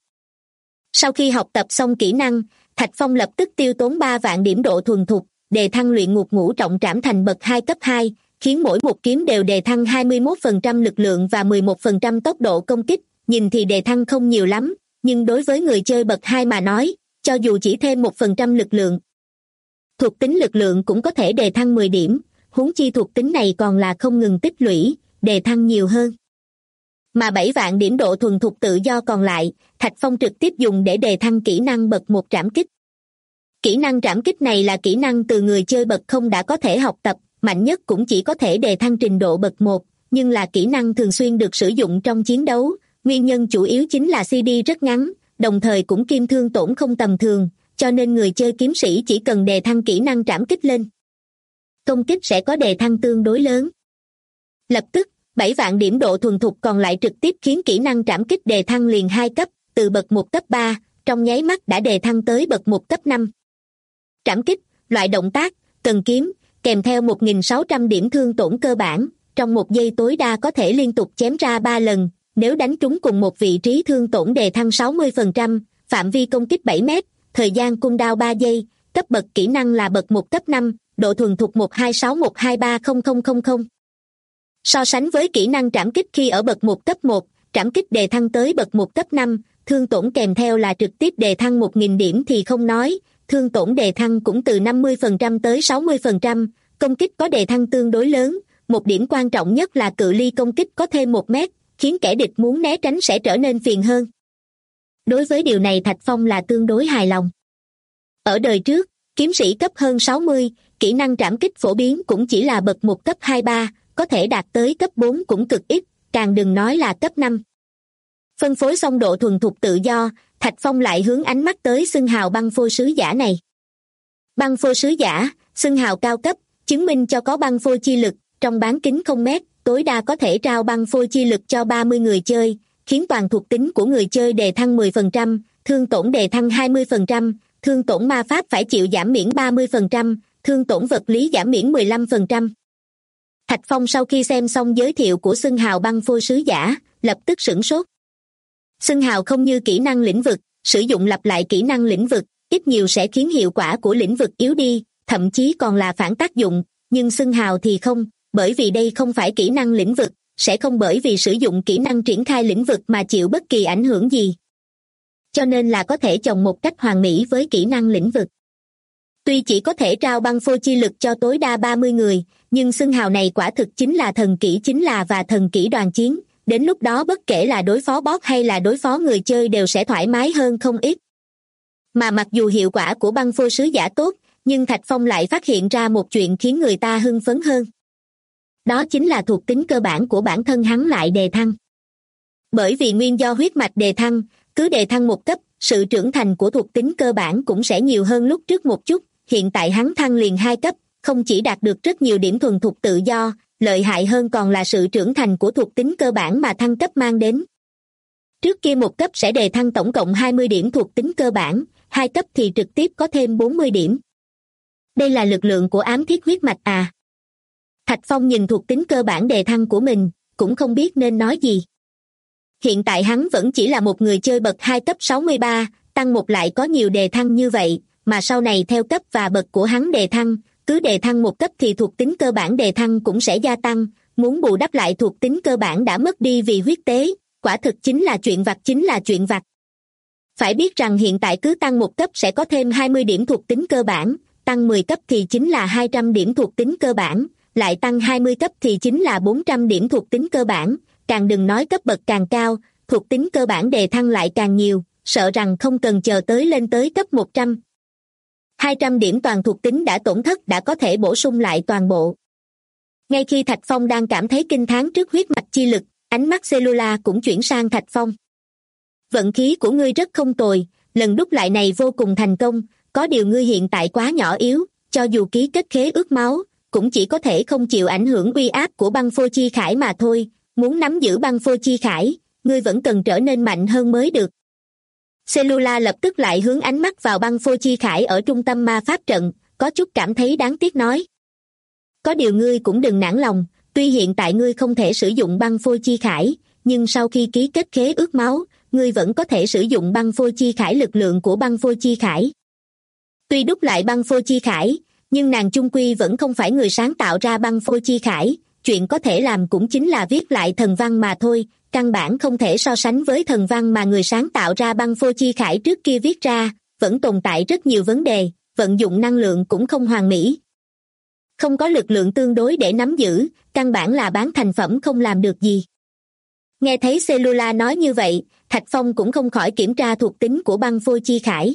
Sau khi học tập xong kỹ năng, Thạch Phong lập tức tiêu tốn 3 vạn điểm độ thuần thục, đề thăng luyện ngục ngũ trọng trảm thành bậc 2 cấp 2, khiến mỗi một kiếm đều đề thăng 21% lực lượng và 11% tốc độ công kích, nhìn thì đề thăng không nhiều lắm, nhưng đối với người chơi bậc 2 mà nói, cho dù chỉ thêm 1% lực lượng, thuộc tính lực lượng cũng có thể đề thăng 10 điểm, huống chi thuộc tính này còn là không ngừng tích lũy, đề thăng nhiều hơn. Mà 7 vạn điểm độ thuần thục tự do còn lại, Thạch Phong trực tiếp dùng để đề thăng kỹ năng bậc 1 trảm kích. Kỹ năng trảm kích này là kỹ năng từ người chơi bậc 0 đã có thể học tập, mạnh nhất cũng chỉ có thể đề thăng trình độ bậc 1, nhưng là kỹ năng thường xuyên được sử dụng trong chiến đấu, nguyên nhân chủ yếu chính là CD rất ngắn, đồng thời cũng kim thương tổn không tầm thường, cho nên người chơi kiếm sĩ chỉ cần đề thăng kỹ năng trảm kích lên, công kích sẽ có đề thăng tương đối lớn. Lập tức, 7 vạn điểm độ thuần thục còn lại trực tiếp khiến kỹ năng trảm kích đề thăng liền 2 cấp, từ bậc 1 cấp 3, trong nháy mắt đã đề thăng tới bậc 1 cấp 5. Trảm kích, loại động tác, cần kiếm, kèm theo 1.600 điểm thương tổn cơ bản, trong 1 giây tối đa có thể liên tục chém ra 3 lần, nếu đánh trúng cùng một vị trí thương tổn đề thăng 60%, phạm vi công kích 7 mét, thời gian cooldown 3 giây, cấp bậc kỹ năng là bậc 1 cấp 5, độ thuần thục 126123000. So sánh với kỹ năng trảm kích khi ở bậc 1 cấp 1, trảm kích đề thăng tới bậc 1 cấp 5, thương tổn kèm theo là trực tiếp đề thăng 1.000 điểm thì không nói, thương tổn đề thăng cũng từ 50% tới 60%, công kích có đề thăng tương đối lớn, một điểm quan trọng nhất là cự ly công kích có thêm 1 mét, khiến kẻ địch muốn né tránh sẽ trở nên phiền hơn. Đối với điều này Thạch Phong là tương đối hài lòng. Ở đời trước, kiếm sĩ cấp hơn 60, kỹ năng trảm kích phổ biến cũng chỉ là bậc 1 cấp 2-3, có thể đạt tới cấp 4 cũng cực ít, càng đừng nói là cấp 5. Phân phối xong độ thuần thục tự do, Thạch Phong lại hướng ánh mắt tới xưng hào băng phôi sứ giả này. Băng phôi sứ giả, xưng hào cao cấp, chứng minh cho có băng phôi chi lực, trong bán kính 0 mét, tối đa có thể trao băng phôi chi lực cho 30 người chơi, khiến toàn thuộc tính của người chơi đề thăng 10%, thương tổn đề thăng 20%, thương tổn ma pháp phải chịu giảm miễn 30%, thương tổn vật lý giảm miễn 15%. Thạch Phong sau khi xem xong giới thiệu của xưng hào băng phôi sứ giả, lập tức sửng sốt. Xưng hào không như kỹ năng lĩnh vực, sử dụng lặp lại kỹ năng lĩnh vực, ít nhiều sẽ khiến hiệu quả của lĩnh vực yếu đi, thậm chí còn là phản tác dụng, nhưng xưng hào thì không, bởi vì đây không phải kỹ năng lĩnh vực, sẽ không bởi vì sử dụng kỹ năng triển khai lĩnh vực mà chịu bất kỳ ảnh hưởng gì. Cho nên là có thể chồng một cách hoàn mỹ với kỹ năng lĩnh vực. Tuy chỉ có thể trao băng phôi chi lực cho tối đa 30 người, nhưng xưng hào này quả thực chính là thần kỹ và thần kỹ đoàn chiến, đến lúc đó bất kể là đối phó boss hay là đối phó người chơi đều sẽ thoải mái hơn không ít. Mà mặc dù hiệu quả của băng phôi sứ giả tốt, nhưng Thạch Phong lại phát hiện ra một chuyện khiến người ta hưng phấn hơn. Đó chính là thuộc tính cơ bản của bản thân hắn lại đề thăng. Bởi vì nguyên do huyết mạch đề thăng, cứ đề thăng một cấp, sự trưởng thành của thuộc tính cơ bản cũng sẽ nhiều hơn lúc trước một chút, hiện tại hắn thăng liền 2 cấp, không chỉ đạt được rất nhiều điểm thuần thục tự do, lợi hại hơn còn là sự trưởng thành của thuộc tính cơ bản mà thăng cấp mang đến. Trước kia một cấp sẽ đề thăng tổng cộng 20 điểm thuộc tính cơ bản, 2 cấp thì trực tiếp có thêm 40 điểm. Đây là lực lượng của ám thiết huyết mạch à? Thạch Phong nhìn thuộc tính cơ bản đề thăng của mình, cũng không biết nên nói gì. Hiện tại hắn vẫn chỉ là một người chơi bậc 2 cấp 63, tăng một lại có nhiều đề thăng như vậy, mà sau này theo cấp và bậc của hắn đề thăng, cứ đề thăng một cấp thì thuộc tính cơ bản đề thăng cũng sẽ gia tăng, muốn bù đắp lại thuộc tính cơ bản đã mất đi vì huyết tế, quả thực chính là chuyện vặt. Phải biết rằng hiện tại cứ tăng một cấp sẽ có thêm 20 điểm thuộc tính cơ bản, tăng 10 cấp thì chính là 200 điểm thuộc tính cơ bản, lại tăng 20 cấp thì chính là 400 điểm thuộc tính cơ bản, càng đừng nói cấp bậc càng cao, thuộc tính cơ bản đề thăng lại càng nhiều, sợ rằng không cần chờ tới lên tới cấp 100. 200 điểm toàn thuộc tính đã tổn thất đã có thể bổ sung lại toàn bộ. Ngay khi Thạch Phong đang cảm thấy kinh thán trước huyết mạch chi lực, ánh mắt Cellula cũng chuyển sang Thạch Phong. Vận khí của ngươi rất không tồi, lần đúc lại này vô cùng thành công, có điều ngươi hiện tại quá nhỏ yếu, cho dù ký kết khế ước máu, cũng chỉ có thể không chịu ảnh hưởng uy áp của băng phôi chi khải mà thôi, muốn nắm giữ băng phôi chi khải, ngươi vẫn cần trở nên mạnh hơn mới được. Cellula lập tức lại hướng ánh mắt vào băng phôi chi khải ở trung tâm ma pháp trận, có chút cảm thấy đáng tiếc nói. Có điều ngươi cũng đừng nản lòng, tuy hiện tại ngươi không thể sử dụng băng phôi chi khải, nhưng sau khi ký kết khế ước máu, ngươi vẫn có thể sử dụng băng phôi chi khải lực lượng của băng phôi chi khải. Tuy đúc lại băng phôi chi khải, nhưng nàng chung quy vẫn không phải người sáng tạo ra băng phôi chi khải, chuyện có thể làm cũng chính là viết lại thần văn mà thôi, căn bản không thể so sánh với thần văn mà người sáng tạo ra băng phôi chi khải trước kia viết ra, vẫn tồn tại rất nhiều vấn đề, vận dụng năng lượng cũng không hoàn mỹ. Không có lực lượng tương đối để nắm giữ, căn bản là bán thành phẩm không làm được gì. Nghe thấy Cellula nói như vậy, Thạch Phong cũng không khỏi kiểm tra thuộc tính của băng phôi chi khải.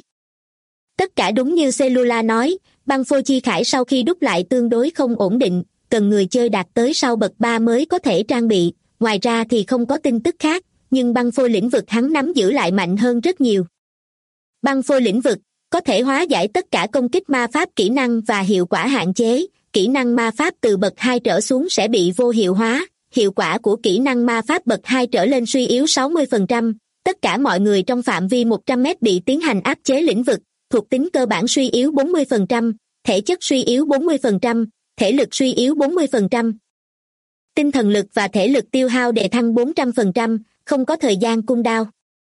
Tất cả đúng như Cellula nói, băng phôi chi khải sau khi đúc lại tương đối không ổn định, cần người chơi đạt tới sau bậc 3 mới có thể trang bị, ngoài ra thì không có tin tức khác, nhưng băng phôi lĩnh vực hắn nắm giữ lại mạnh hơn rất nhiều. Băng phôi lĩnh vực có thể hóa giải tất cả công kích ma pháp kỹ năng và hiệu quả hạn chế, kỹ năng ma pháp từ bậc 2 trở xuống sẽ bị vô hiệu hóa, hiệu quả của kỹ năng ma pháp bậc 2 trở lên suy yếu 60%, tất cả mọi người trong phạm vi 100m bị tiến hành áp chế lĩnh vực, thuộc tính cơ bản suy yếu 40%, thể chất suy yếu 40%, thể lực suy yếu 40%. Tinh thần lực và thể lực tiêu hao đề thăng 400%, không có thời gian cooldown.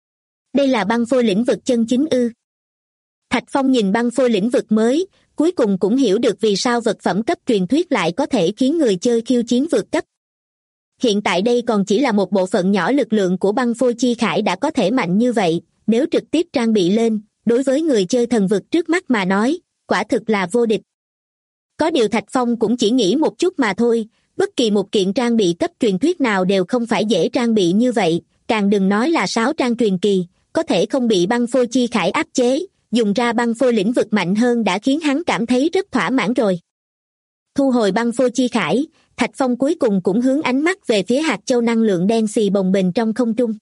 Đây là băng phôi lĩnh vực chân chính ư? Thạch Phong nhìn băng phôi lĩnh vực mới, cuối cùng cũng hiểu được vì sao vật phẩm cấp truyền thuyết lại có thể khiến người chơi khiêu chiến vượt cấp. Hiện tại đây còn chỉ là một bộ phận nhỏ lực lượng của băng phôi chi khải đã có thể mạnh như vậy, nếu trực tiếp trang bị lên, đối với người chơi thần vực trước mắt mà nói, quả thực là vô địch. Có điều Thạch Phong cũng chỉ nghĩ một chút mà thôi, bất kỳ một kiện trang bị cấp truyền thuyết nào đều không phải dễ trang bị như vậy, càng đừng nói là 6 trang truyền kỳ, có thể không bị băng phôi chi khải áp chế, dùng ra băng phôi lĩnh vực mạnh hơn đã khiến hắn cảm thấy rất thỏa mãn rồi. Thu hồi băng phôi chi khải, Thạch Phong cuối cùng cũng hướng ánh mắt về phía hạt châu năng lượng đen xì bồng bềnh trong không trung.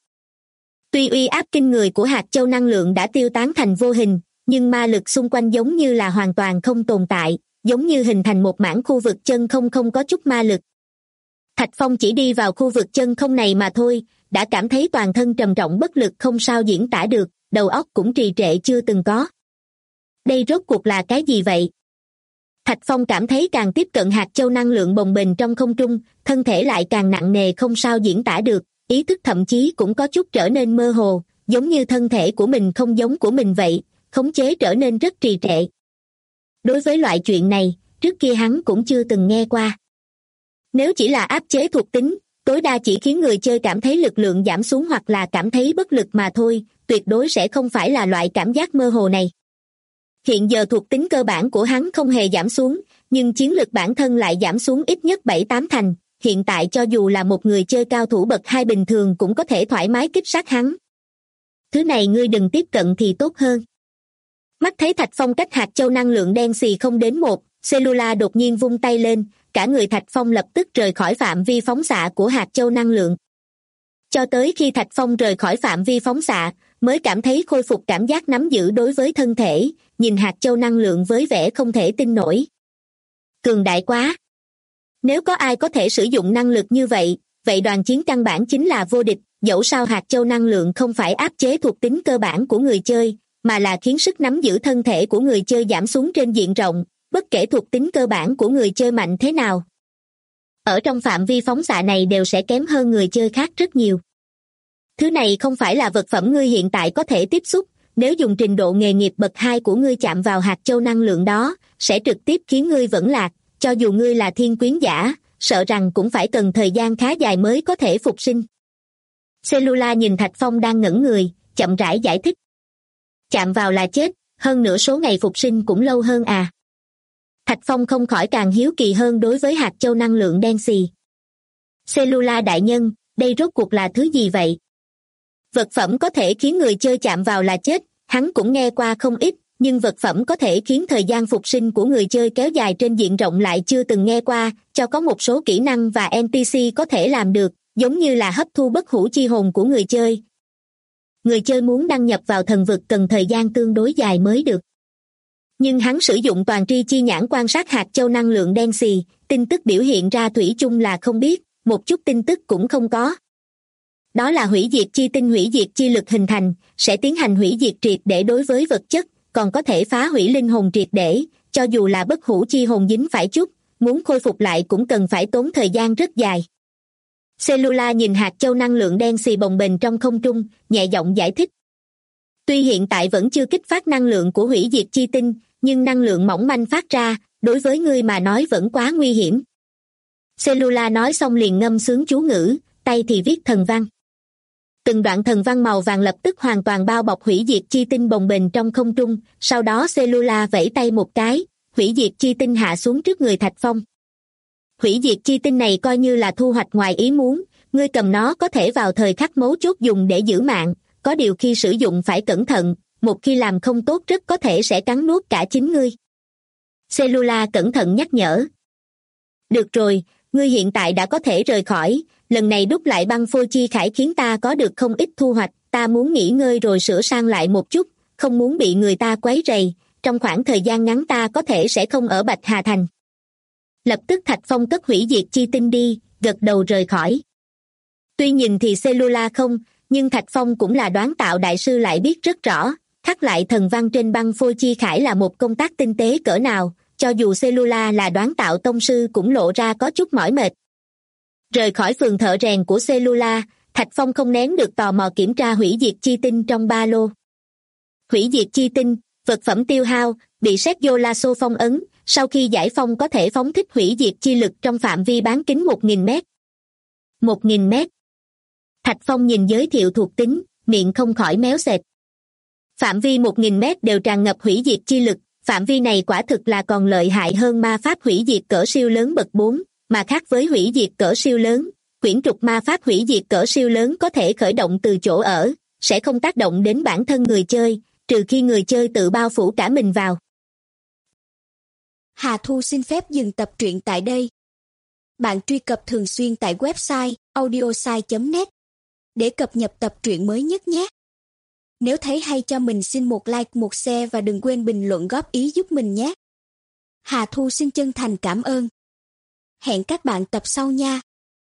Tuy uy áp kinh người của hạt châu năng lượng đã tiêu tán thành vô hình, nhưng ma lực xung quanh giống như là hoàn toàn không tồn tại, giống như hình thành một mảng khu vực chân không không có chút ma lực. Thạch Phong chỉ đi vào khu vực chân không này mà thôi, đã cảm thấy toàn thân trầm trọng bất lực không sao diễn tả được, đầu óc cũng trì trệ chưa từng có. Đây rốt cuộc là cái gì vậy? Thạch Phong cảm thấy càng tiếp cận hạt châu năng lượng bồng bềnh trong không trung, thân thể lại càng nặng nề không sao diễn tả được, ý thức thậm chí cũng có chút trở nên mơ hồ, giống như thân thể của mình không giống của mình vậy, khống chế trở nên rất trì trệ. Đối với loại chuyện này, trước kia hắn cũng chưa từng nghe qua. Nếu chỉ là áp chế thuộc tính, tối đa chỉ khiến người chơi cảm thấy lực lượng giảm xuống hoặc là cảm thấy bất lực mà thôi, tuyệt đối sẽ không phải là loại cảm giác mơ hồ này. Hiện giờ thuộc tính cơ bản của hắn không hề giảm xuống, nhưng chiến lực bản thân lại giảm xuống ít nhất 7-8 thành, hiện tại cho dù là một người chơi cao thủ bậc 2 bình thường cũng có thể thoải mái kích sát hắn. Thứ này ngươi đừng tiếp cận thì tốt hơn. Mắt thấy Thạch Phong cách hạt châu năng lượng đen xì không đến 1, Cellula đột nhiên vung tay lên, cả người Thạch Phong lập tức rời khỏi phạm vi phóng xạ của hạt châu năng lượng. Cho tới khi Thạch Phong rời khỏi phạm vi phóng xạ, mới cảm thấy khôi phục cảm giác nắm giữ đối với thân thể, nhìn hạt châu năng lượng với vẻ không thể tin nổi. Cường đại quá! Nếu có ai có thể sử dụng năng lực như vậy, vậy đoàn chiến căn bản chính là vô địch, dẫu sao hạt châu năng lượng không phải áp chế thuộc tính cơ bản của người chơi, mà là khiến sức nắm giữ thân thể của người chơi giảm xuống trên diện rộng, bất kể thuộc tính cơ bản của người chơi mạnh thế nào. Ở trong phạm vi phóng xạ này đều sẽ kém hơn người chơi khác rất nhiều. Thứ này không phải là vật phẩm ngươi hiện tại có thể tiếp xúc, nếu dùng trình độ nghề nghiệp bậc 2 của ngươi chạm vào hạt châu năng lượng đó, sẽ trực tiếp khiến ngươi vẫn lạc, cho dù ngươi là thiên quyến giả, sợ rằng cũng phải cần thời gian khá dài mới có thể phục sinh. Cellula nhìn Thạch Phong đang ngẩn người, chậm rãi giải thích. Chạm vào là chết, hơn nữa số ngày phục sinh cũng lâu hơn à. Thạch Phong không khỏi càng hiếu kỳ hơn đối với hạt châu năng lượng đen xì. Cellula đại nhân, đây rốt cuộc là thứ gì vậy? Vật phẩm có thể khiến người chơi chạm vào là chết, hắn cũng nghe qua không ít, nhưng vật phẩm có thể khiến thời gian phục sinh của người chơi kéo dài trên diện rộng lại chưa từng nghe qua, cho có một số kỹ năng và NPC có thể làm được, giống như là hấp thu bất hủ chi hồn của người chơi. Người chơi muốn đăng nhập vào thần vực cần thời gian tương đối dài mới được. Nhưng hắn sử dụng toàn tri chi nhãn quan sát hạt châu năng lượng đen xì, tin tức biểu hiện ra thủy chung là không biết, một chút tin tức cũng không có. Đó là hủy diệt chi tinh hủy diệt chi lực hình thành, sẽ tiến hành hủy diệt triệt để đối với vật chất, còn có thể phá hủy linh hồn triệt để, cho dù là bất hủ chi hồn dính phải chút, muốn khôi phục lại cũng cần phải tốn thời gian rất dài. Cellula nhìn hạt châu năng lượng đen xì bồng bềnh trong không trung, nhẹ giọng giải thích. Tuy hiện tại vẫn chưa kích phát năng lượng của hủy diệt chi tinh, nhưng năng lượng mỏng manh phát ra, đối với ngươi mà nói vẫn quá nguy hiểm. Cellula nói xong liền ngâm sướng chú ngữ, tay thì viết thần văn. Từng đoạn thần văn màu vàng lập tức hoàn toàn bao bọc hủy diệt chi tinh bồng bềnh trong không trung, sau đó Cellula vẫy tay một cái, hủy diệt chi tinh hạ xuống trước người Thạch Phong. Hủy diệt chi tinh này coi như là thu hoạch ngoài ý muốn, ngươi cầm nó có thể vào thời khắc mấu chốt dùng để giữ mạng, có điều khi sử dụng phải cẩn thận, một khi làm không tốt rất có thể sẽ cắn nuốt cả chính ngươi. Cellula cẩn thận nhắc nhở. Được rồi, ngươi hiện tại đã có thể rời khỏi, lần này đúc lại băng phôi chi khải khiến ta có được không ít thu hoạch, ta muốn nghỉ ngơi rồi sửa sang lại một chút, không muốn bị người ta quấy rầy, trong khoảng thời gian ngắn ta có thể sẽ không ở Bạch Hà Thành. Lập tức Thạch Phong cất hủy diệt chi tinh đi, gật đầu rời khỏi. Tuy nhìn thì Cellula không, nhưng Thạch Phong cũng là đoán tạo đại sư lại biết rất rõ, khắc lại thần văn trên băng phôi chi khải là một công tác tinh tế cỡ nào, cho dù Cellula là đoán tạo tông sư cũng lộ ra có chút mỏi mệt. Rời khỏi phường thợ rèn của Cellula, Thạch Phong không nén được tò mò kiểm tra hủy diệt chi tinh trong ba lô. Hủy diệt chi tinh, vật phẩm tiêu hao, bị sét vô lasso phong ấn, sau khi giải phong có thể phóng thích hủy diệt chi lực trong phạm vi bán kính 1.000 mét. 1.000 mét. Thạch Phong nhìn giới thiệu thuộc tính, miệng không khỏi méo sệt. Phạm vi 1.000 mét đều tràn ngập hủy diệt chi lực, phạm vi này quả thực là còn lợi hại hơn ma pháp hủy diệt cỡ siêu lớn bậc 4, mà khác với hủy diệt cỡ siêu lớn, quyển trục ma pháp hủy diệt cỡ siêu lớn có thể khởi động từ chỗ ở, sẽ không tác động đến bản thân người chơi, trừ khi người chơi tự bao phủ cả mình vào. Hà Thu xin phép dừng tập truyện tại đây. Bạn truy cập thường xuyên tại website audiosai.net để cập nhật tập truyện mới nhất nhé. Nếu thấy hay cho mình xin một like, một share và đừng quên bình luận góp ý giúp mình nhé. Hà Thu xin chân thành cảm ơn. Hẹn các bạn tập sau nha.